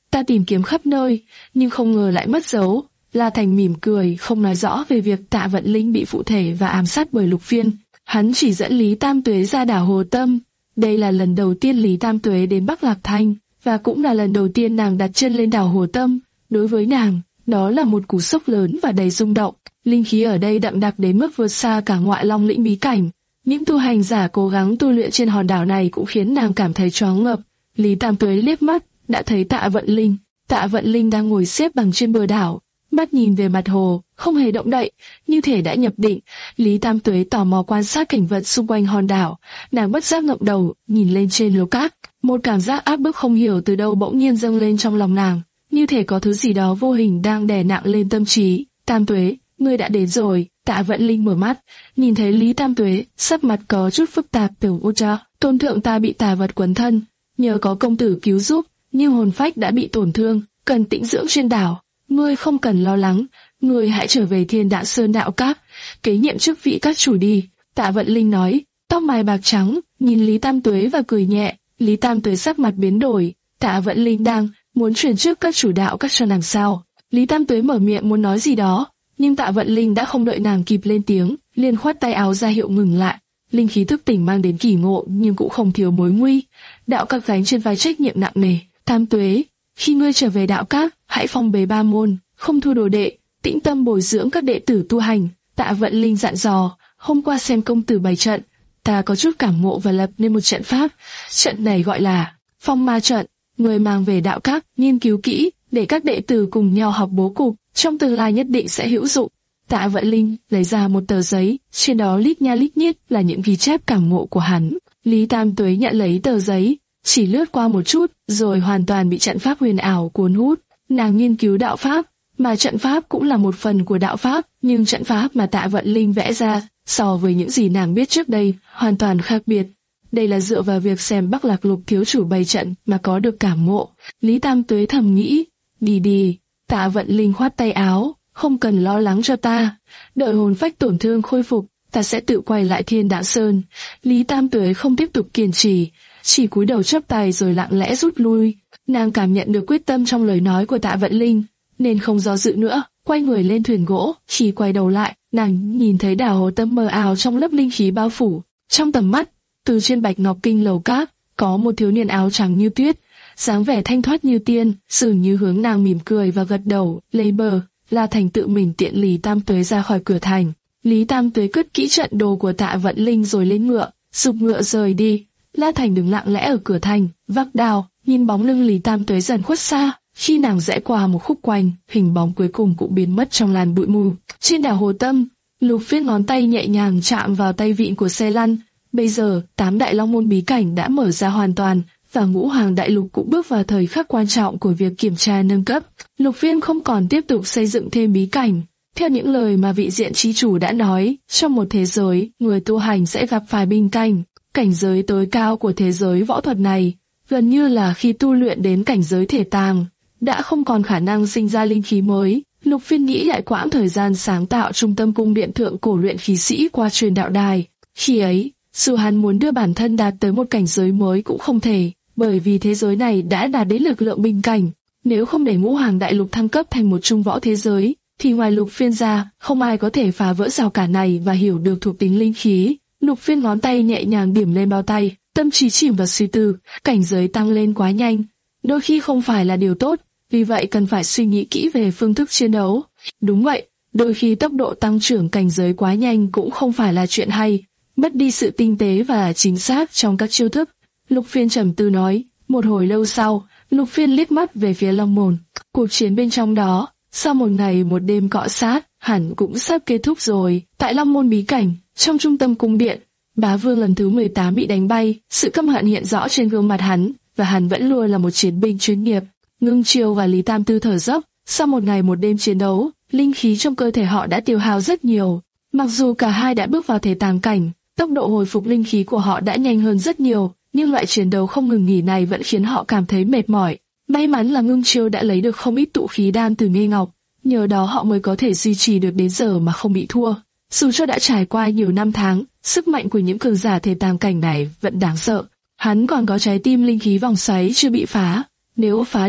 Ta tìm kiếm khắp nơi, nhưng không ngờ lại mất dấu. La Thành mỉm cười, không nói rõ về việc Tạ Vận Linh bị phụ thể và ám sát bởi Lục Phiên. Hắn chỉ dẫn Lý Tam Tuế ra đảo Hồ Tâm. Đây là lần đầu tiên Lý Tam Tuế đến Bắc Lạc Thành, và cũng là lần đầu tiên nàng đặt chân lên đảo Hồ Tâm. Đối với nàng, đó là một cú sốc lớn và đầy rung động. Linh khí ở đây đậm đặc đến mức vượt xa cả Ngoại Long lĩnh bí cảnh. Những tu hành giả cố gắng tu luyện trên hòn đảo này cũng khiến nàng cảm thấy choáng ngợp. Lý Tam Tuế liếc mắt, đã thấy Tạ Vận Linh. Tạ Vận Linh đang ngồi xếp bằng trên bờ đảo, mắt nhìn về mặt hồ, không hề động đậy, như thể đã nhập định. Lý Tam Tuế tò mò quan sát cảnh vật xung quanh hòn đảo, nàng bất giác ngẩng đầu, nhìn lên trên lô cát. Một cảm giác áp bức không hiểu từ đâu bỗng nhiên dâng lên trong lòng nàng, như thể có thứ gì đó vô hình đang đè nặng lên tâm trí. Tam Tuế, ngươi đã đến rồi. Tạ Vận Linh mở mắt, nhìn thấy Lý Tam Tuế, sắc mặt có chút phức tạp. Tiểu Ô Cha, tôn thượng ta bị tà vật quấn thân, nhờ có công tử cứu giúp, nhưng hồn phách đã bị tổn thương, cần tĩnh dưỡng trên đảo. Ngươi không cần lo lắng, ngươi hãy trở về Thiên Đạn Sơn đạo các, kế nhiệm chức vị các chủ đi. Tạ Vận Linh nói, tóc mày bạc trắng, nhìn Lý Tam Tuế và cười nhẹ. Lý Tam Tuế sắc mặt biến đổi. Tạ Vận Linh đang muốn chuyển chức các chủ đạo các cho nàng sao? Lý Tam Tuế mở miệng muốn nói gì đó, nhưng Tạ Vận Linh đã không đợi nàng kịp lên tiếng, liền khoát tay áo ra hiệu ngừng lại. Linh khí thức tỉnh mang đến kỳ ngộ, nhưng cũng không thiếu mối nguy. Đạo các gánh trên vai trách nhiệm nặng nề. Tam Tuế, khi ngươi trở về đạo các, hãy phong bế ba môn, không thu đồ đệ, tĩnh tâm bồi dưỡng các đệ tử tu hành. Tạ Vận Linh dặn dò. Hôm qua xem công tử bày trận, ta có chút cảm ngộ và lập nên một trận pháp. Trận này gọi là Phong Ma trận. Người mang về đạo các, nghiên cứu kỹ, để các đệ tử cùng nhau học bố cục, trong tương lai nhất định sẽ hữu dụng. Tạ Vận Linh lấy ra một tờ giấy, trên đó lít nha lít nhít là những ghi chép cảm ngộ của hắn. Lý Tam Tuế nhận lấy tờ giấy, chỉ lướt qua một chút, rồi hoàn toàn bị trận pháp huyền ảo cuốn hút. Nàng nghiên cứu đạo pháp, mà trận pháp cũng là một phần của đạo pháp, nhưng trận pháp mà Tạ Vận Linh vẽ ra, so với những gì nàng biết trước đây, hoàn toàn khác biệt. Đây là dựa vào việc xem Bắc Lạc Lục thiếu chủ bày trận mà có được cảm ngộ. Lý Tam Tuế thầm nghĩ, đi đi. Tạ Vận Linh khoát tay áo, không cần lo lắng cho ta, đợi hồn phách tổn thương khôi phục, ta sẽ tự quay lại Thiên Đạn Sơn. Lý Tam Tuế không tiếp tục kiên trì, chỉ cúi đầu chắp tay rồi lặng lẽ rút lui. Nàng cảm nhận được quyết tâm trong lời nói của Tạ Vận Linh, nên không do dự nữa, quay người lên thuyền gỗ. Chỉ quay đầu lại, nàng nhìn thấy đảo Hồ Tâm mờ ảo trong lớp linh khí bao phủ. Trong tầm mắt, từ trên bạch ngọc kinh lầu cát, có một thiếu niên áo trắng như tuyết, dáng vẻ thanh thoát như tiên, dường như hướng nàng mỉm cười và gật đầu. Lấy bờ, La Thành tự mình tiện Lý Tam Tuế ra khỏi cửa thành. Lý Tam Tuế cất kỹ trận đồ của Tạ Vận Linh rồi lên ngựa, giục ngựa rời đi. La Thành đứng lặng lẽ ở cửa thành, vác đao, nhìn bóng lưng Lý Tam Tuế dần khuất xa. Khi nàng rẽ qua một khúc quanh, hình bóng cuối cùng cũng biến mất trong làn bụi mù. Trên đảo Hồ Tâm, Lục Phiên ngón tay nhẹ nhàng chạm vào tay vịn của xe lăn. Bây giờ, tám đại long môn bí cảnh đã mở ra hoàn toàn, và Ngũ Hoàng Đại Lục cũng bước vào thời khắc quan trọng của việc kiểm tra nâng cấp. Lục Phiên không còn tiếp tục xây dựng thêm bí cảnh. Theo những lời mà vị diện chi chủ đã nói, trong một thế giới, người tu hành sẽ gặp phải bình cảnh. Cảnh giới tối cao của thế giới võ thuật này, gần như là khi tu luyện đến cảnh giới thể tàng, đã không còn khả năng sinh ra linh khí mới. Lục Phiên nghĩ lại quãng thời gian sáng tạo trung tâm cung điện thượng cổ luyện khí sĩ qua truyền đạo đài. Khi ấy, dù hắn muốn đưa bản thân đạt tới một cảnh giới mới cũng không thể, bởi vì thế giới này đã đạt đến lực lượng bình cảnh. Nếu không để Ngũ Hoàng Đại Lục thăng cấp thành một trung võ thế giới, thì ngoài Lục Phiên ra, không ai có thể phá vỡ rào cản này và hiểu được thuộc tính linh khí. Lục Phiên ngón tay nhẹ nhàng điểm lên bao tay, tâm trí chìm vào suy tư. Cảnh giới tăng lên quá nhanh, đôi khi không phải là điều tốt, vì vậy cần phải suy nghĩ kỹ về phương thức chiến đấu. Đúng vậy, đôi khi tốc độ tăng trưởng cảnh giới quá nhanh cũng không phải là chuyện hay, mất đi sự tinh tế và chính xác trong các chiêu thức. Lục Phiên trầm tư nói. Một hồi lâu sau, Lục Phiên liếc mắt về phía Long Môn. Cuộc chiến bên trong đó, sau một ngày một đêm cọ sát, hẳn cũng sắp kết thúc rồi. Tại Long Môn bí cảnh, trong trung tâm cung điện, Bá Vương lần thứ mười tám bị đánh bay, sự căm hận hiện rõ trên gương mặt hắn, và hắn vẫn luôn là một chiến binh chuyên nghiệp. Ngưng Chiêu và Lý Tam Tư thở dốc, sau một ngày một đêm chiến đấu, linh khí trong cơ thể họ đã tiêu hao rất nhiều. Mặc dù cả hai đã bước vào thể tàng cảnh, tốc độ hồi phục linh khí của họ đã nhanh hơn rất nhiều, nhưng loại chiến đấu không ngừng nghỉ này vẫn khiến họ cảm thấy mệt mỏi. May mắn là Ngưng Chiêu đã lấy được không ít tụ khí đan từ Nghê Ngọc, nhờ đó họ mới có thể duy trì được đến giờ mà không bị thua. Dù cho đã trải qua nhiều năm tháng, sức mạnh của những cường giả thể tàng cảnh này vẫn đáng sợ. Hắn còn có trái tim linh khí vòng xoáy chưa bị phá, nếu phá được,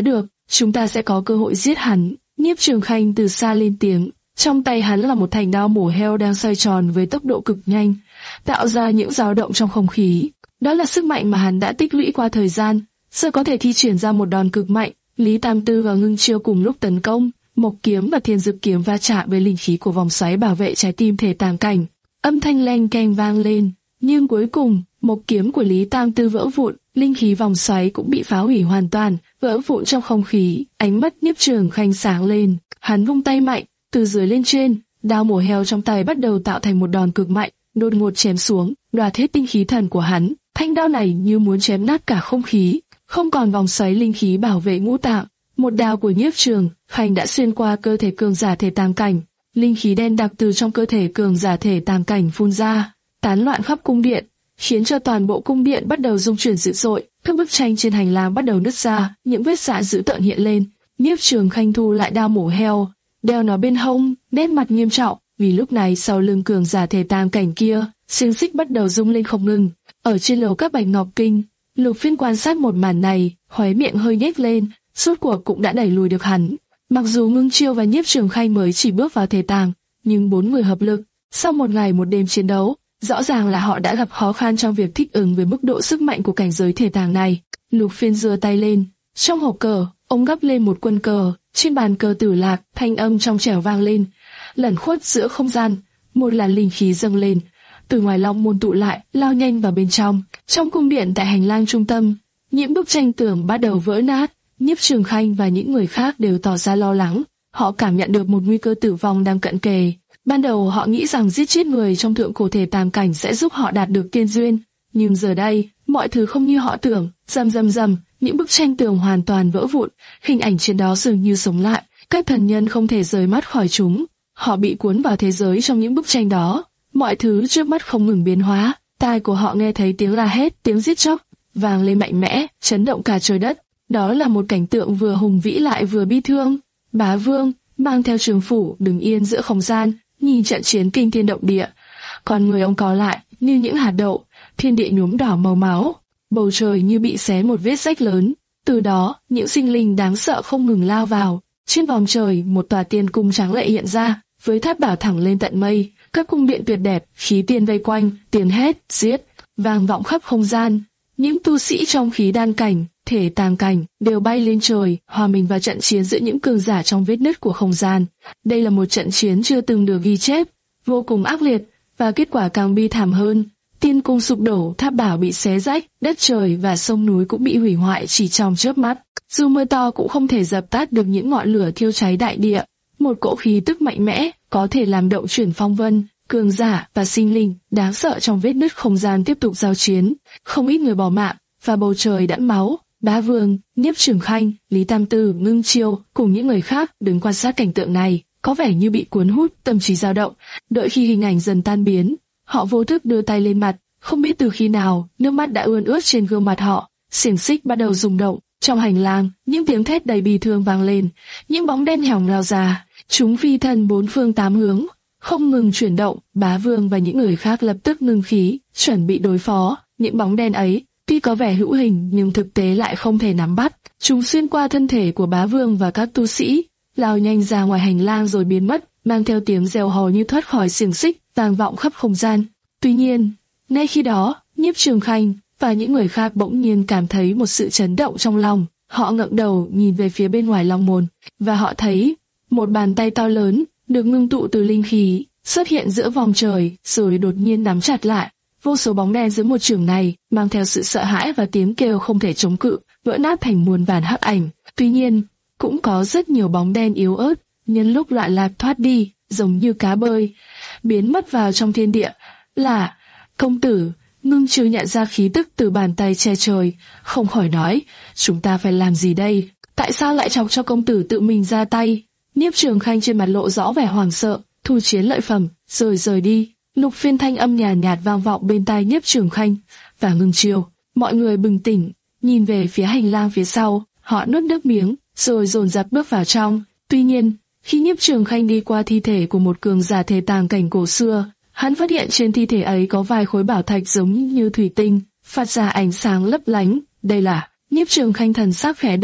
chúng ta sẽ có cơ hội giết hắn. Nhiếp Trường Khanh từ xa lên tiếng, trong tay hắn là một thanh đao mổ heo đang xoay tròn với tốc độ cực nhanh, tạo ra những dao động trong không khí. Đó là sức mạnh mà hắn đã tích lũy qua thời gian, giờ có thể thi triển ra một đòn cực mạnh. Lý Tam Tư và Ngưng Chiêu cùng lúc tấn công, Mộc kiếm và Thiên Dực kiếm va chạm với linh khí của vòng xoáy bảo vệ trái tim thể tàng cảnh. Âm thanh leng keng vang lên, nhưng cuối cùng, Mộc kiếm của Lý Tam Tư vỡ vụn, linh khí vòng xoáy cũng bị phá hủy hoàn toàn, vỡ vụn trong không khí. Ánh mắt Nhiếp Trường Khanh sáng lên, hắn vung tay mạnh, từ dưới lên trên, đao mổ heo trong tay bắt đầu tạo thành một đòn cực mạnh, đột ngột chém xuống, đoạt hết tinh khí thần của hắn. Thanh đao này như muốn chém nát cả không khí, không còn vòng xoáy linh khí bảo vệ ngũ tạng. Một đao của Nhiếp Trường Khanh đã xuyên qua cơ thể cường giả thể tàng cảnh, linh khí đen đặc từ trong cơ thể cường giả thể tàng cảnh phun ra, tán loạn khắp cung điện, khiến cho toàn bộ cung điện bắt đầu rung chuyển dữ dội. Các bức tranh trên hành lang bắt đầu nứt ra, những vết rạn dữ tợn hiện lên. Nhiếp Trường Khanh thu lại đao mổ heo, đeo nó bên hông, nét mặt nghiêm trọng, vì lúc này sau lưng cường giả thể tàng cảnh kia, xiềng xích bắt đầu rung lên không ngừng. Ở trên lầu các Bạch Ngọc Kinh, Lục Phiên quan sát một màn này, khóe miệng hơi nhếch lên, rốt cuộc cũng đã đẩy lùi được hắn. Mặc dù Ngưng Chiêu và Nhiếp Trường Khanh mới chỉ bước vào thể tàng, nhưng bốn người hợp lực, sau một ngày một đêm chiến đấu, rõ ràng là họ đã gặp khó khăn trong việc thích ứng với mức độ sức mạnh của cảnh giới thể tàng này. Lục Phiên giơ tay lên, trong hộp cờ, ông gắp lên một quân cờ, trên bàn cờ tử lạc, thanh âm trong trẻo vang lên, lẩn khuất giữa không gian, một làn linh khí dâng lên, từ ngoài long môn tụ lại, lao nhanh vào bên trong. Trong cung điện tại hành lang trung tâm, những bức tranh tường bắt đầu vỡ nát. Nhiếp Trường Khanh và những người khác đều tỏ ra lo lắng, họ cảm nhận được một nguy cơ tử vong đang cận kề. Ban đầu họ nghĩ rằng giết chết người trong thượng cổ thể tàng cảnh sẽ giúp họ đạt được tiên duyên, nhưng giờ đây, mọi thứ không như họ tưởng. Rầm rầm rầm, những bức tranh tường hoàn toàn vỡ vụn, hình ảnh trên đó dường như sống lại, các thần nhân không thể rời mắt khỏi chúng. Họ bị cuốn vào thế giới trong những bức tranh đó, mọi thứ trước mắt không ngừng biến hóa. Tai của họ nghe thấy tiếng la hét, tiếng giết chóc vang lên mạnh mẽ, chấn động cả trời đất. Đó là một cảnh tượng vừa hùng vĩ lại vừa bi thương. Bá Vương mang theo trường phủ đứng yên giữa không gian, nhìn trận chiến kinh thiên động địa. Còn người ông có lại như những hạt đậu, thiên địa nhuốm đỏ màu máu, bầu trời như bị xé một vết rách lớn. Từ đó, những sinh linh đáng sợ không ngừng lao vào. Trên vòng trời, một tòa tiên cung tráng lệ hiện ra, với tháp bảo thẳng lên tận mây. Các cung điện tuyệt đẹp, khí tiên vây quanh, tiếng hét, giết, vang vọng khắp không gian. Những tu sĩ trong khí đan cảnh, thể tàng cảnh đều bay lên trời, hòa mình vào trận chiến giữa những cường giả trong vết nứt của không gian. Đây là một trận chiến chưa từng được ghi chép, vô cùng ác liệt, và kết quả càng bi thảm hơn. Tiên cung sụp đổ, tháp bảo bị xé rách, đất trời và sông núi cũng bị hủy hoại chỉ trong chớp mắt. Dù mưa to cũng không thể dập tắt được những ngọn lửa thiêu cháy đại địa. Một cỗ khí tức mạnh mẽ có thể làm động chuyển phong vân. Cường giả và sinh linh đáng sợ trong vết nứt không gian tiếp tục giao chiến, không ít người bỏ mạng và bầu trời đẫm máu. Bá Vương, Nhiếp Trường Khanh, Lý Tam Tư, Ngưng Chiêu cùng những người khác đứng quan sát cảnh tượng này, có vẻ như bị cuốn hút, tâm trí dao động. Đợi khi hình ảnh dần tan biến, họ vô thức đưa tay lên mặt, không biết từ khi nào nước mắt đã ươn ướt trên gương mặt họ. Xiềng xích bắt đầu rung động, trong hành lang những tiếng thét đầy bi thương vang lên, những bóng đen hẻo lao ra, chúng phi thân bốn phương tám hướng, không ngừng chuyển động. Bá Vương và những người khác lập tức ngưng khí, chuẩn bị đối phó. Những bóng đen ấy tuy có vẻ hữu hình nhưng thực tế lại không thể nắm bắt. Chúng xuyên qua thân thể của Bá Vương và các tu sĩ, lao nhanh ra ngoài hành lang rồi biến mất, mang theo tiếng reo hò như thoát khỏi xiềng xích, vang vọng khắp không gian. Tuy nhiên, ngay khi đó, Nhiếp Trường Khanh và những người khác bỗng nhiên cảm thấy một sự chấn động trong lòng. Họ ngẩng đầu nhìn về phía bên ngoài long môn, và họ thấy một bàn tay to lớn được ngưng tụ từ linh khí xuất hiện giữa vòng trời, rồi đột nhiên nắm chặt lại. Vô số bóng đen dưới một chưởng này mang theo sự sợ hãi và tiếng kêu không thể chống cự, vỡ nát thành muôn vàn hắc ảnh. Tuy nhiên, cũng có rất nhiều bóng đen yếu ớt, nhân lúc loạn lạc thoát đi, giống như cá bơi, biến mất vào trong thiên địa. Là công tử. Ngưng Chiêu nhận ra khí tức từ bàn tay che trời, không khỏi nói, chúng ta phải làm gì đây? Tại sao lại chọc cho công tử tự mình ra tay? Nhiếp Trường Khanh trên mặt lộ rõ vẻ hoảng sợ, thu chiến lợi phẩm, rồi rời đi. Lục Phiên thanh âm nhàn nhạt vang vọng bên tai Nhiếp Trường Khanh và Ngưng Chiêu. Mọi người bừng tỉnh, nhìn về phía hành lang phía sau, họ nuốt nước miếng, rồi dồn dập bước vào trong. Tuy nhiên, khi Nhiếp Trường Khanh đi qua thi thể của một cường giả thể tàng cảnh cổ xưa, hắn phát hiện trên thi thể ấy có vài khối bảo thạch giống như thủy tinh, phát ra ánh sáng lấp lánh. Đây là... Nhiếp Trường Khanh thần sắc khẽ động,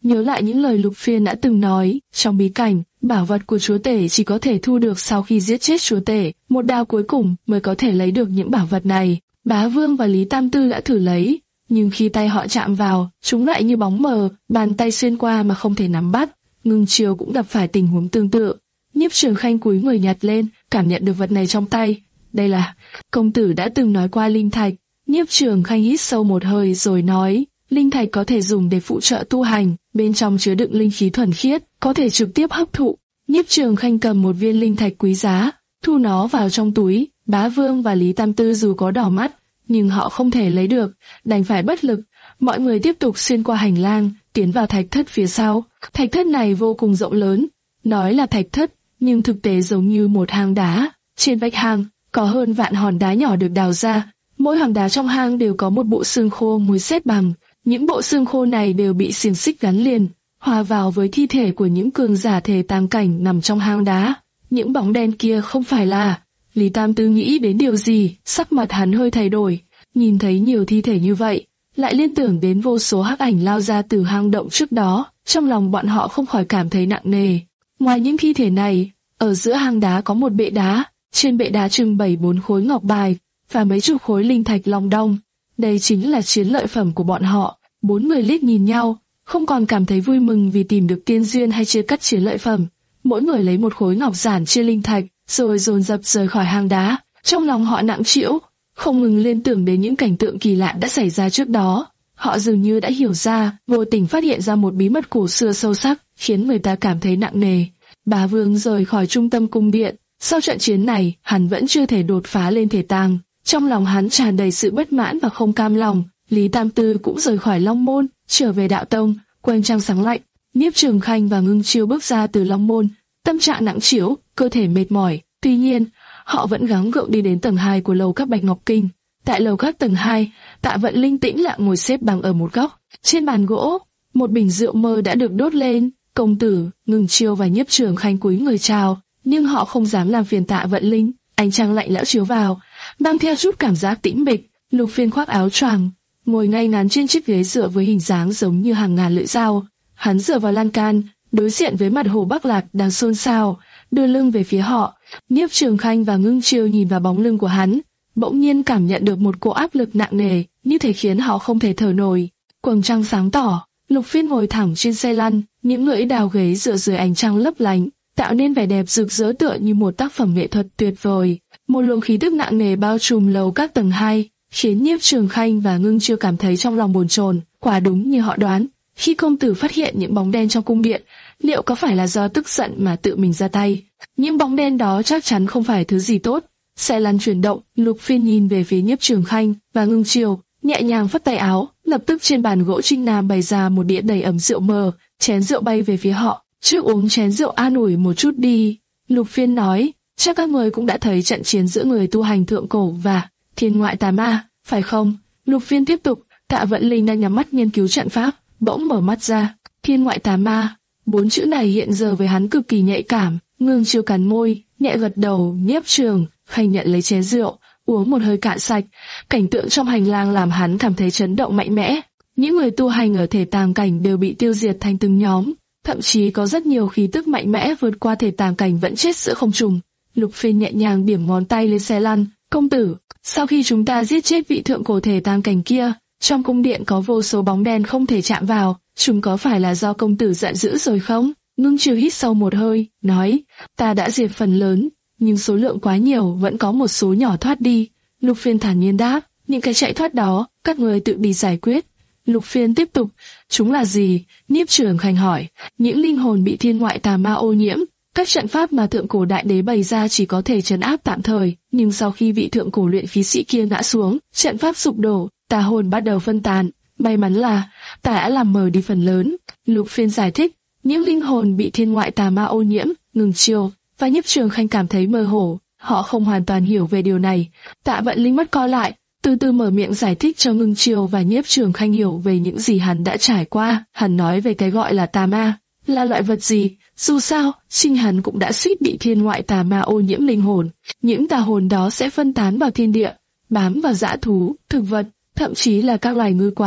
nhớ lại những lời Lục Phiên đã từng nói, trong bí cảnh, bảo vật của chúa tể chỉ có thể thu được sau khi giết chết chúa tể, một đao cuối cùng mới có thể lấy được những bảo vật này. Bá Vương và Lý Tam Tư đã thử lấy, nhưng khi tay họ chạm vào, chúng lại như bóng mờ, bàn tay xuyên qua mà không thể nắm bắt. Ngưng Chiêu cũng gặp phải tình huống tương tự. Nhiếp Trường Khanh cúi người nhặt lên, cảm nhận được vật này trong tay. Đây là, công tử đã từng nói qua linh thạch. Nhiếp Trường Khanh hít sâu một hơi rồi nói, linh thạch có thể dùng để phụ trợ tu hành, bên trong chứa đựng linh khí thuần khiết, có thể trực tiếp hấp thụ. Nhiếp Trường Khanh cầm một viên linh thạch quý giá, thu nó vào trong túi. Bá Vương và Lý Tam Tư dù có đỏ mắt, nhưng họ không thể lấy được, đành phải bất lực. Mọi người tiếp tục xuyên qua hành lang, tiến vào thạch thất phía sau. Thạch thất này vô cùng rộng lớn, nói là thạch thất, nhưng thực tế giống như một hang đá. Trên vách hang, có hơn vạn hòn đá nhỏ được đào ra. Mỗi hòn đá trong hang đều có một bộ xương khô mùi xếp bằng. Những bộ xương khô này đều bị xiềng xích gắn liền, hòa vào với thi thể của những cường giả thể tàng cảnh nằm trong hang đá. Những bóng đen kia không phải là... Lý Tam Tư nghĩ đến điều gì, sắc mặt hắn hơi thay đổi. Nhìn thấy nhiều thi thể như vậy, lại liên tưởng đến vô số hắc ảnh lao ra từ hang động trước đó, trong lòng bọn họ không khỏi cảm thấy nặng nề. Ngoài những thi thể này, ở giữa hang đá có một bệ đá, trên bệ đá trưng bày bốn khối ngọc bài và mấy chục khối linh thạch long đong. Đây chính là chiến lợi phẩm của bọn họ. Bốn người liếc nhìn nhau, không còn cảm thấy vui mừng vì tìm được tiên duyên hay chia cắt chiến lợi phẩm. Mỗi người lấy một khối ngọc giản chia linh thạch, rồi dồn dập rời khỏi hang đá. Trong lòng họ nặng trĩu, không ngừng liên tưởng đến những cảnh tượng kỳ lạ đã xảy ra trước đó. Họ dường như đã hiểu ra, vô tình phát hiện ra một bí mật cổ xưa sâu sắc, khiến người ta cảm thấy nặng nề. Bá Vương rời khỏi trung tâm cung điện. Sau trận chiến này, hắn vẫn chưa thể đột phá lên thể tàng. Trong lòng hắn tràn đầy sự bất mãn và không cam lòng. Lý Tam Tư cũng rời khỏi Long Môn, trở về Đạo Tông. Quanh trăng sáng lạnh, Nhiếp Trường Khanh và Ngưng Chiêu bước ra từ Long Môn, tâm trạng nặng trĩu, cơ thể mệt mỏi. Tuy nhiên, họ vẫn gắng gượng đi đến tầng hai của lầu các Bạch Ngọc Kinh. Tại lầu các tầng hai, Tạ Vận Linh tĩnh lặng ngồi xếp bằng ở một góc. Trên bàn gỗ, một bình rượu mơ đã được đốt lên. Công tử, Ngưng Chiêu và Nhiếp Trường Khanh cúi người chào, nhưng họ không dám làm phiền Tạ Vận Linh. Ánh trăng lạnh lẽo chiếu vào, mang theo chút cảm giác tĩnh mịch. Lục Phiên khoác áo choàng, ngồi ngay ngắn trên chiếc ghế dựa với hình dáng giống như hàng ngàn lưỡi dao. Hắn dựa vào lan can, đối diện với mặt Hồ Bắc Lạc đang xôn xao, đưa lưng về phía họ. Nhiếp Trường Khanh và Ngưng Chiêu nhìn vào bóng lưng của hắn, bỗng nhiên cảm nhận được một cỗ áp lực nặng nề, như thể khiến họ không thể thở nổi. Quầng trăng sáng tỏ, Lục Phiên ngồi thẳng trên xe lăn, những lưỡi đào ghế dựa dưới ánh trăng lấp lánh, tạo nên vẻ đẹp rực rỡ tựa như một tác phẩm nghệ thuật tuyệt vời. Một luồng khí tức nặng nề bao trùm lầu các tầng hai, khiến Nhiếp Trường Khanh và Ngưng Chiêu cảm thấy trong lòng bồn chồn. Quả đúng như họ đoán, khi công tử phát hiện những bóng đen trong cung điện, liệu có phải là do tức giận mà tự mình ra tay? Những bóng đen đó chắc chắn không phải thứ gì tốt. Xe lăn chuyển động, Lục Phiên nhìn về phía Nhiếp Trường Khanh và Ngưng Chiêu, nhẹ nhàng phất tay áo, lập tức trên bàn gỗ Trinh Nam bày ra một đĩa đầy ấm rượu mờ, chén rượu bay về phía họ. Trước uống chén rượu an ủi một chút đi, Lục Phiên nói, chắc các người cũng đã thấy trận chiến giữa người tu hành thượng cổ và thiên ngoại tà ma, phải không? Lục Phiên tiếp tục. Tạ Vận Linh đang nhắm mắt nghiên cứu trận pháp, bỗng mở mắt ra. Thiên ngoại tà ma, bốn chữ này hiện giờ với hắn cực kỳ nhạy cảm. Ngưng Chiêu cắn môi, nhẹ gật đầu. Nhiếp Trường Khanh nhận lấy chén rượu, uống một hơi cạn sạch. Cảnh tượng trong hành lang làm hắn cảm thấy chấn động mạnh mẽ. Những người tu hành ở thể tàng cảnh đều bị tiêu diệt thành từng nhóm, thậm chí có rất nhiều khí tức mạnh mẽ vượt qua thể tàng cảnh vẫn chết giữa không trung. Lục Phiên nhẹ nhàng điểm ngón tay lên xe lăn. Công tử, sau khi chúng ta giết chết vị thượng cổ thể tàng cảnh kia, trong cung điện có vô số bóng đen không thể chạm vào, chúng có phải là do công tử giận dữ rồi không? Ngưng Chiêu hít sâu một hơi, nói, ta đã diệt phần lớn, nhưng số lượng quá nhiều, vẫn có một số nhỏ thoát đi. Lục Phiên thản nhiên đáp, những cái chạy thoát đó, các người tự đi giải quyết. Lục Phiên tiếp tục, chúng là gì? Nhiếp Trường Khanh hỏi, những linh hồn bị thiên ngoại tà ma ô nhiễm. Các trận pháp mà thượng cổ đại đế bày ra chỉ có thể trấn áp tạm thời, nhưng sau khi vị thượng cổ luyện khí sĩ kia ngã xuống, trận pháp sụp đổ, tà hồn bắt đầu phân tán. May mắn là ta đã làm mờ đi phần lớn. Lục Phiên giải thích, những linh hồn bị thiên ngoại tà ma ô nhiễm. Ngưng Chiêu và Nhiếp Trường Khanh cảm thấy mơ hồ, họ không hoàn toàn hiểu về điều này. Tạ Vận Linh mắt co lại, từ từ mở miệng giải thích cho Ngưng Chiêu và Nhiếp Trường Khanh hiểu về những gì hắn đã trải qua. Hắn nói về cái gọi là tà ma, là loại vật gì. Dù sao, chính hắn cũng đã suýt bị thiên ngoại tà ma ô nhiễm linh hồn. Những tà hồn đó sẽ phân tán vào thiên địa, bám vào dã thú, thực vật, thậm chí là các loài ngư quái.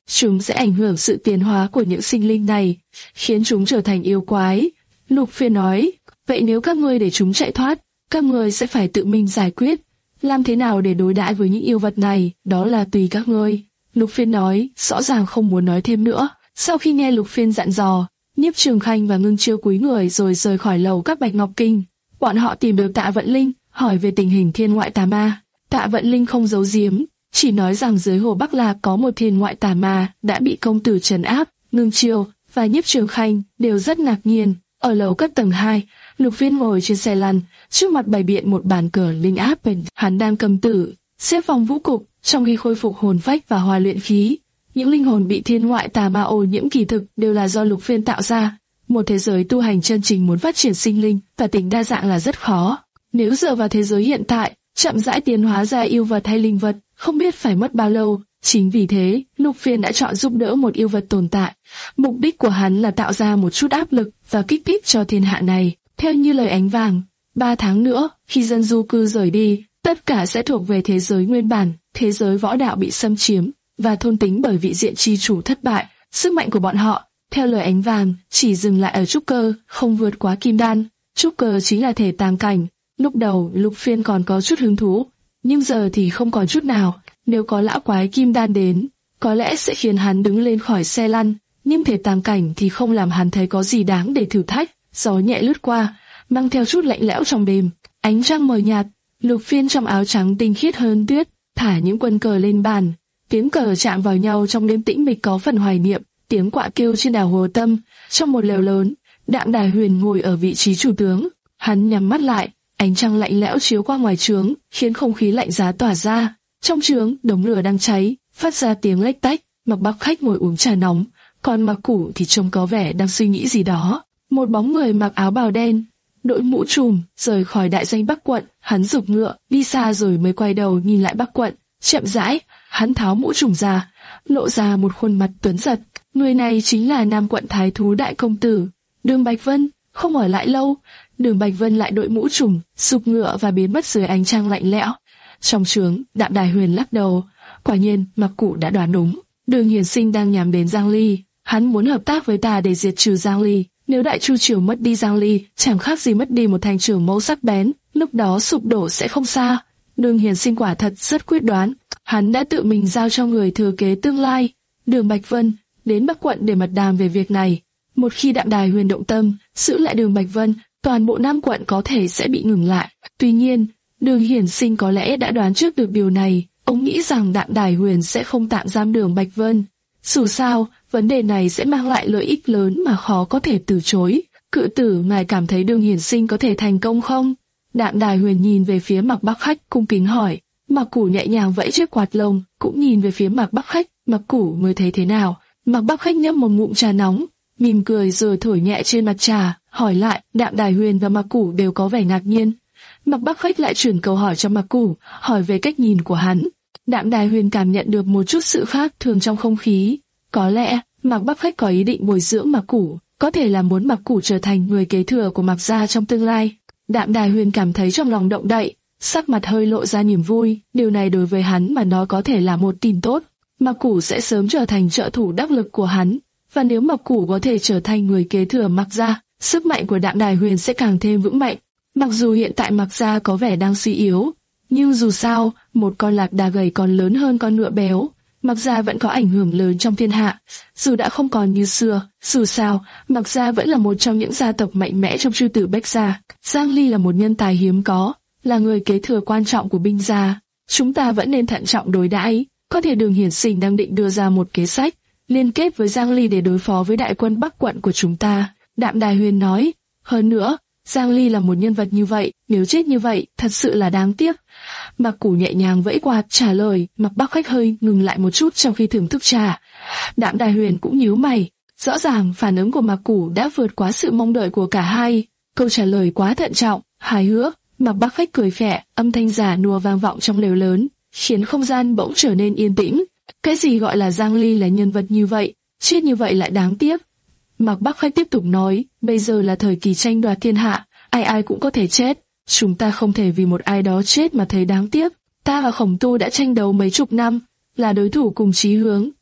chúng sẽ ảnh hưởng sự tiến hóa của những sinh linh này, khiến chúng trở thành yêu quái. Lục Phiên nói, vậy nếu các ngươi để chúng chạy thoát, các ngươi sẽ phải tự mình giải quyết. Làm thế nào để đối đãi với những yêu vật này, đó là tùy các ngươi. Lục Phiên nói, rõ ràng không muốn nói thêm nữa. Sau khi nghe Lục Phiên dặn dò, Nhiếp Trường Khanh và Ngưng Chiêu cúi người rồi rời khỏi lầu các Bạch Ngọc Kinh. Bọn họ tìm được Tạ Vận Linh, hỏi về tình hình thiên ngoại tà ma. Tạ Vận Linh không giấu giếm, chỉ nói rằng dưới Hồ Bắc Lạc có một thiên ngoại tà ma đã bị công tử trấn áp. Ngưng Chiêu và Nhiếp Trường Khanh đều rất ngạc nhiên. Ở lầu các tầng hai, Lục Phiên ngồi trên xe lăn, trước mặt bày biện một bàn cờ linh áp, hắn đang cầm tử, xếp vòng vũ cục, trong khi khôi phục hồn phách và hòa luyện khí. Những linh hồn bị thiên ngoại tà ma ô nhiễm kỳ thực đều là do Lục Phiên tạo ra. Một thế giới tu hành chân chính muốn phát triển sinh linh và tính đa dạng là rất khó. Nếu dựa vào thế giới hiện tại, chậm rãi tiến hóa ra yêu vật hay linh vật, không biết phải mất bao lâu. Chính vì thế, Lục Phiên đã chọn giúp đỡ một yêu vật tồn tại. Mục đích của hắn là tạo ra một chút áp lực và kích thích cho thiên hạ này. Theo như lời Ánh Vàng, ba tháng nữa, khi dân du cư rời đi, tất cả sẽ thuộc về thế giới nguyên bản, thế giới võ đạo bị xâm chiếm và thôn tính bởi vị diện chi chủ thất bại. Sức mạnh của bọn họ, theo lời Ánh Vàng, chỉ dừng lại ở trúc cơ, không vượt quá kim đan. Trúc cơ chính là thể tam cảnh. Lúc đầu Lục Phiên còn có chút hứng thú, nhưng giờ thì không còn chút nào. Nếu có lão quái kim đan đến, có lẽ sẽ khiến hắn đứng lên khỏi xe lăn, nhưng thể tam cảnh thì không làm hắn thấy có gì đáng để thử thách. Gió nhẹ lướt qua, mang theo chút lạnh lẽo trong đêm. Ánh trăng mờ nhạt, Lục Phiên trong áo trắng tinh khiết hơn tuyết, thả những quân cờ lên bàn. Tiếng cờ chạm vào nhau trong đêm tĩnh mịch có phần hoài niệm. Tiếng quạ kêu trên đảo Hồ Tâm. Trong một lều lớn, Đạm Đài Huyền ngồi ở vị trí chủ tướng. Hắn nhắm mắt lại, ánh trăng lạnh lẽo chiếu qua ngoài trướng, khiến không khí lạnh giá tỏa ra. Trong trướng, đống lửa đang cháy, phát ra tiếng lách tách. Mặc Bắc Khách ngồi uống trà nóng, còn Mặc Củ thì trông có vẻ đang suy nghĩ gì đó. Một bóng người mặc áo bào đen, đội mũ trùm, rời khỏi đại danh Bắc Quận. Hắn giục ngựa đi xa rồi mới quay đầu nhìn lại Bắc Quận. Chậm rãi, hắn tháo mũ trùm ra, lộ ra một khuôn mặt tuấn giật. Người này chính là Nam Quận Thái Thú đại công tử Đường Bạch Vân. Không ở lại lâu, Đường Bạch Vân lại đội mũ trùm, giục ngựa và biến mất dưới ánh trăng lạnh lẽo. Trong trướng, Đạm Đài Huyền lắc đầu. Quả nhiên, Mặc Cụ đã đoán đúng. Đường Hiển Sinh đang nhắm đến Giang Ly. Hắn muốn hợp tác với ta để diệt trừ Giang Ly. Nếu Đại Chu triều mất đi Giang Ly, chẳng khác gì mất đi một thanh trường mâu sắc bén. Lúc đó sụp đổ sẽ không xa. Đường Hiển Sinh quả thật rất quyết đoán. Hắn đã tự mình giao cho người thừa kế tương lai, Đường Bạch Vân, đến Bắc Quận để mật đàm về việc này. Một khi Đạm Đài Huyền động tâm, giữ lại Đường Bạch Vân, toàn bộ Nam Quận có thể sẽ bị ngừng lại. Tuy nhiên, Đường Hiển Sinh có lẽ đã đoán trước được điều này. Ông nghĩ rằng Đạm Đài Huyền sẽ không tạm giam Đường Bạch Vân. Dù sao, vấn đề này sẽ mang lại lợi ích lớn mà khó có thể từ chối. Cự tử, ngài cảm thấy Đường Hiển Sinh có thể thành công không? Đạm Đài Huyền nhìn về phía Mặc Bắc Khách, cung kính hỏi. Mặc Củ nhẹ nhàng vẫy chiếc quạt lông, cũng nhìn về phía Mặc Bắc Khách. Mặc Củ mới thấy thế nào? Mặc Bắc Khách nhấp một ngụm trà nóng, mỉm cười rồi thổi nhẹ trên mặt trà, hỏi lại. Đạm Đài Huyền và Mặc Củ đều có vẻ ngạc nhiên. Mặc Bắc Khách lại chuyển câu hỏi cho Mặc Củ, hỏi về cách nhìn của hắn. Đạm Đài Huyền cảm nhận được một chút sự khác thường trong không khí. Có lẽ Mặc Bắc Khách có ý định bồi dưỡng Mặc Củ, có thể là muốn Mặc Củ trở thành người kế thừa của Mặc gia trong tương lai. Đạm Đài Huyền cảm thấy trong lòng động đậy, sắc mặt hơi lộ ra niềm vui. Điều này đối với hắn mà nói có thể là một tin tốt. Mặc Củ sẽ sớm trở thành trợ thủ đắc lực của hắn, và nếu Mặc Củ có thể trở thành người kế thừa Mặc gia, sức mạnh của Đạm Đài Huyền sẽ càng thêm vững mạnh. Mặc dù hiện tại Mặc gia có vẻ đang suy yếu, nhưng dù sao, một con lạc đà gầy còn lớn hơn con ngựa béo. Mặc gia vẫn có ảnh hưởng lớn trong thiên hạ, dù đã không còn như xưa. Dù sao, Mặc gia vẫn là một trong những gia tộc mạnh mẽ trong chư tử Bách gia. Giang Ly là một nhân tài hiếm có, là người kế thừa quan trọng của Binh gia. Chúng ta vẫn nên thận trọng đối đãi. Có thể Đường Hiển Sinh đang định đưa ra một kế sách liên kết với Giang Ly để đối phó với đại quân Bắc Quận của chúng ta. Đạm Đài Huyền nói. Hơn nữa, Giang Ly là một nhân vật như vậy, nếu chết như vậy, thật sự là đáng tiếc. Mặc Củ nhẹ nhàng vẫy quạt trả lời. Mặc Bắc Khách hơi ngừng lại một chút trong khi thưởng thức trà. Đạm Đài Huyền cũng nhíu mày. Rõ ràng phản ứng của Mặc Củ đã vượt quá sự mong đợi của cả hai. Câu trả lời quá thận trọng, hài hước. Mặc Bắc Khách cười khẽ, âm thanh giả nùa vang vọng trong lều lớn, khiến không gian bỗng trở nên yên tĩnh. Cái gì gọi là Giang Ly là nhân vật như vậy, chết như vậy lại đáng tiếc. Mặc Bắc Khách tiếp tục nói, bây giờ là thời kỳ tranh đoạt thiên hạ, ai ai cũng có thể chết. Chúng ta không thể vì một ai đó chết mà thấy đáng tiếc. Ta và Khổng Tu đã tranh đấu mấy chục năm, là đối thủ cùng chí hướng,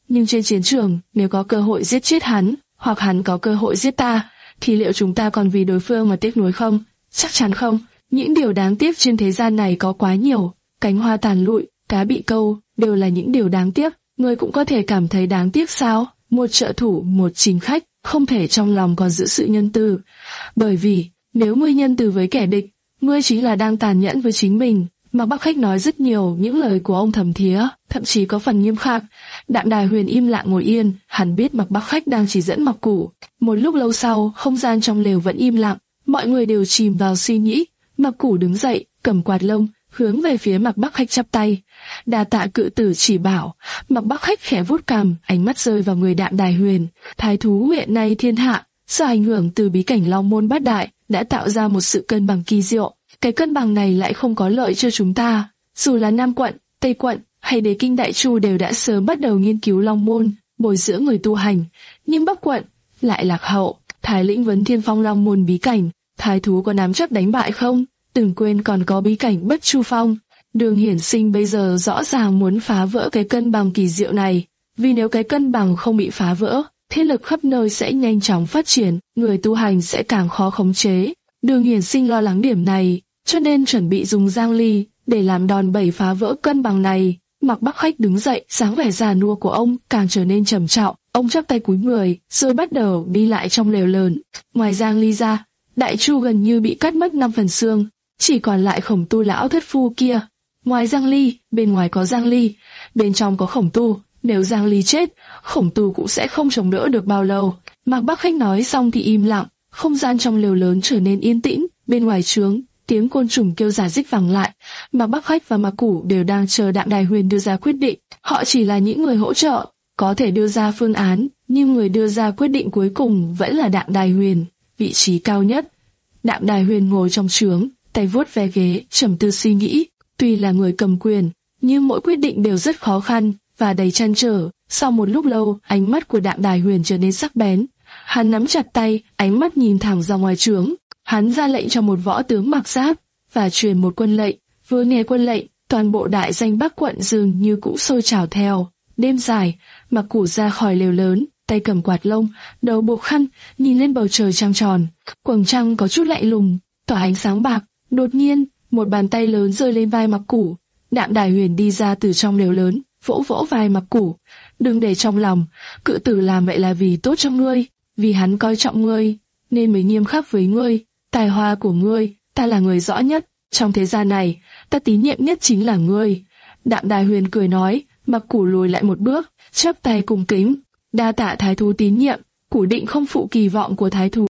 Nhưng trên chiến trường, nếu có cơ hội giết chết hắn, hoặc hắn có cơ hội giết ta, thì liệu chúng ta còn vì đối phương mà tiếc nuối không? Chắc chắn không. Những điều đáng tiếc trên thế gian này có quá nhiều. Cánh hoa tàn lụi, cá bị câu, đều là những điều đáng tiếc. Ngươi cũng có thể cảm thấy đáng tiếc sao? Một trợ thủ, một chính khách, không thể trong lòng còn giữ sự nhân từ. Bởi vì, nếu ngươi nhân từ với kẻ địch, ngươi chính là đang tàn nhẫn với chính mình. Mạc Bắc Khách nói rất nhiều, những lời của ông thầm thía, thậm chí có phần nghiêm khắc. Đạm Đài Huyền im lặng ngồi yên, hắn biết Mạc Bắc Khách đang chỉ dẫn Mạc Củ. Một lúc lâu sau, không gian trong lều vẫn im lặng, mọi người đều chìm vào suy nghĩ. Mạc Củ đứng dậy, cầm quạt lông, hướng về phía Mạc Bắc Khách chắp tay. Đa tạ cự tử chỉ bảo. Mạc Bắc Khách khẽ vuốt cằm, ánh mắt rơi vào người Đạm Đài Huyền. Thái thú hiện nay thiên hạ, do ảnh hưởng từ bí cảnh Long Môn Bát Đại, đã tạo ra một sự cân bằng kỳ diệu. Cái cân bằng này lại không có lợi cho chúng ta. Dù là Nam quận, Tây quận hay Đế Kinh Đại Chu đều đã sớm bắt đầu nghiên cứu Long Môn, bồi dưỡng người tu hành, nhưng Bắc quận lại lạc hậu. Thái lĩnh vấn Thiên Phong Long Môn bí cảnh, thái thú có nắm chắc đánh bại không? Đừng quên còn có bí cảnh Bất Chu Phong. Đường Hiển Sinh bây giờ rõ ràng muốn phá vỡ cái cân bằng kỳ diệu này, vì nếu cái cân bằng không bị phá vỡ, thế lực khắp nơi sẽ nhanh chóng phát triển, người tu hành sẽ càng khó khống chế. Đường Hiển Sinh lo lắng điểm này, cho nên chuẩn bị dùng Giang Ly để làm đòn bẩy phá vỡ cân bằng này. Mạc Bắc Khách đứng dậy, dáng vẻ già nua của ông càng trở nên trầm trọng. Ông chắp tay cúi người, rồi bắt đầu đi lại trong lều lớn. Ngoài Giang Ly ra, Đại Chu gần như bị cắt mất năm phần xương, chỉ còn lại Khổng Tu lão thất phu kia. Ngoài Giang Ly, bên ngoài có Giang Ly, bên trong có Khổng Tu. Nếu Giang Ly chết, Khổng Tu cũng sẽ không chống đỡ được bao lâu. Mạc Bắc Khách nói xong thì im lặng, không gian trong lều lớn trở nên yên tĩnh. Bên ngoài trướng, tiếng côn trùng kêu rả rích vang lại. Mạc Bắc Khách và Mạc Củ đều đang chờ Đạm Đài Huyền đưa ra quyết định. Họ chỉ là những người hỗ trợ, có thể đưa ra phương án, nhưng người đưa ra quyết định cuối cùng vẫn là Đạm Đài Huyền, vị trí cao nhất. Đạm Đài Huyền ngồi trong trướng, tay vuốt ve ghế, trầm tư suy nghĩ. Tuy là người cầm quyền, nhưng mỗi quyết định đều rất khó khăn và đầy trăn trở. Sau một lúc lâu, ánh mắt của Đạm Đài Huyền trở nên sắc bén. Hắn nắm chặt tay, ánh mắt nhìn thẳng ra ngoài trướng. Hắn ra lệnh cho một võ tướng mặc giáp và truyền một quân lệnh. Vừa nghe quân lệnh, toàn bộ đại danh Bắc quận dường như cũng sôi trào theo. Đêm dài, Mạc Củ ra khỏi lều lớn, tay cầm quạt lông, đầu buộc khăn, nhìn lên bầu trời trăng tròn. Quầng trăng có chút lạnh lùng, tỏa ánh sáng bạc. Đột nhiên, một bàn tay lớn rơi lên vai Mạc Củ. Đạm Đài Huyền đi ra từ trong lều lớn, vỗ vỗ vai Mạc Củ. Đừng để trong lòng, cự tử làm vậy là vì tốt cho ngươi, vì hắn coi trọng ngươi, nên mới nghiêm khắc với ngươi. Tài hoa của ngươi, ta là người rõ nhất, trong thế gian này, ta tín nhiệm nhất chính là ngươi. Đạm Đài Huyền cười nói. Mạc Củ lùi lại một bước, chắp tay cung kính. Đa tạ thái thú tín nhiệm, Củ định không phụ kỳ vọng của thái thú.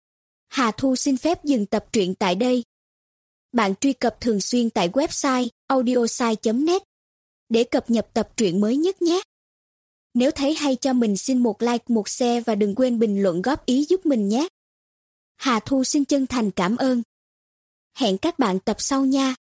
Hà Thu xin phép dừng tập truyện tại đây. Bạn truy cập thường xuyên tại website audiosai chấm net để cập nhật tập truyện mới nhất nhé. Nếu thấy hay cho mình xin một like, một share và đừng quên bình luận góp ý giúp mình nhé. Hà Thu xin chân thành cảm ơn. Hẹn các bạn tập sau nha.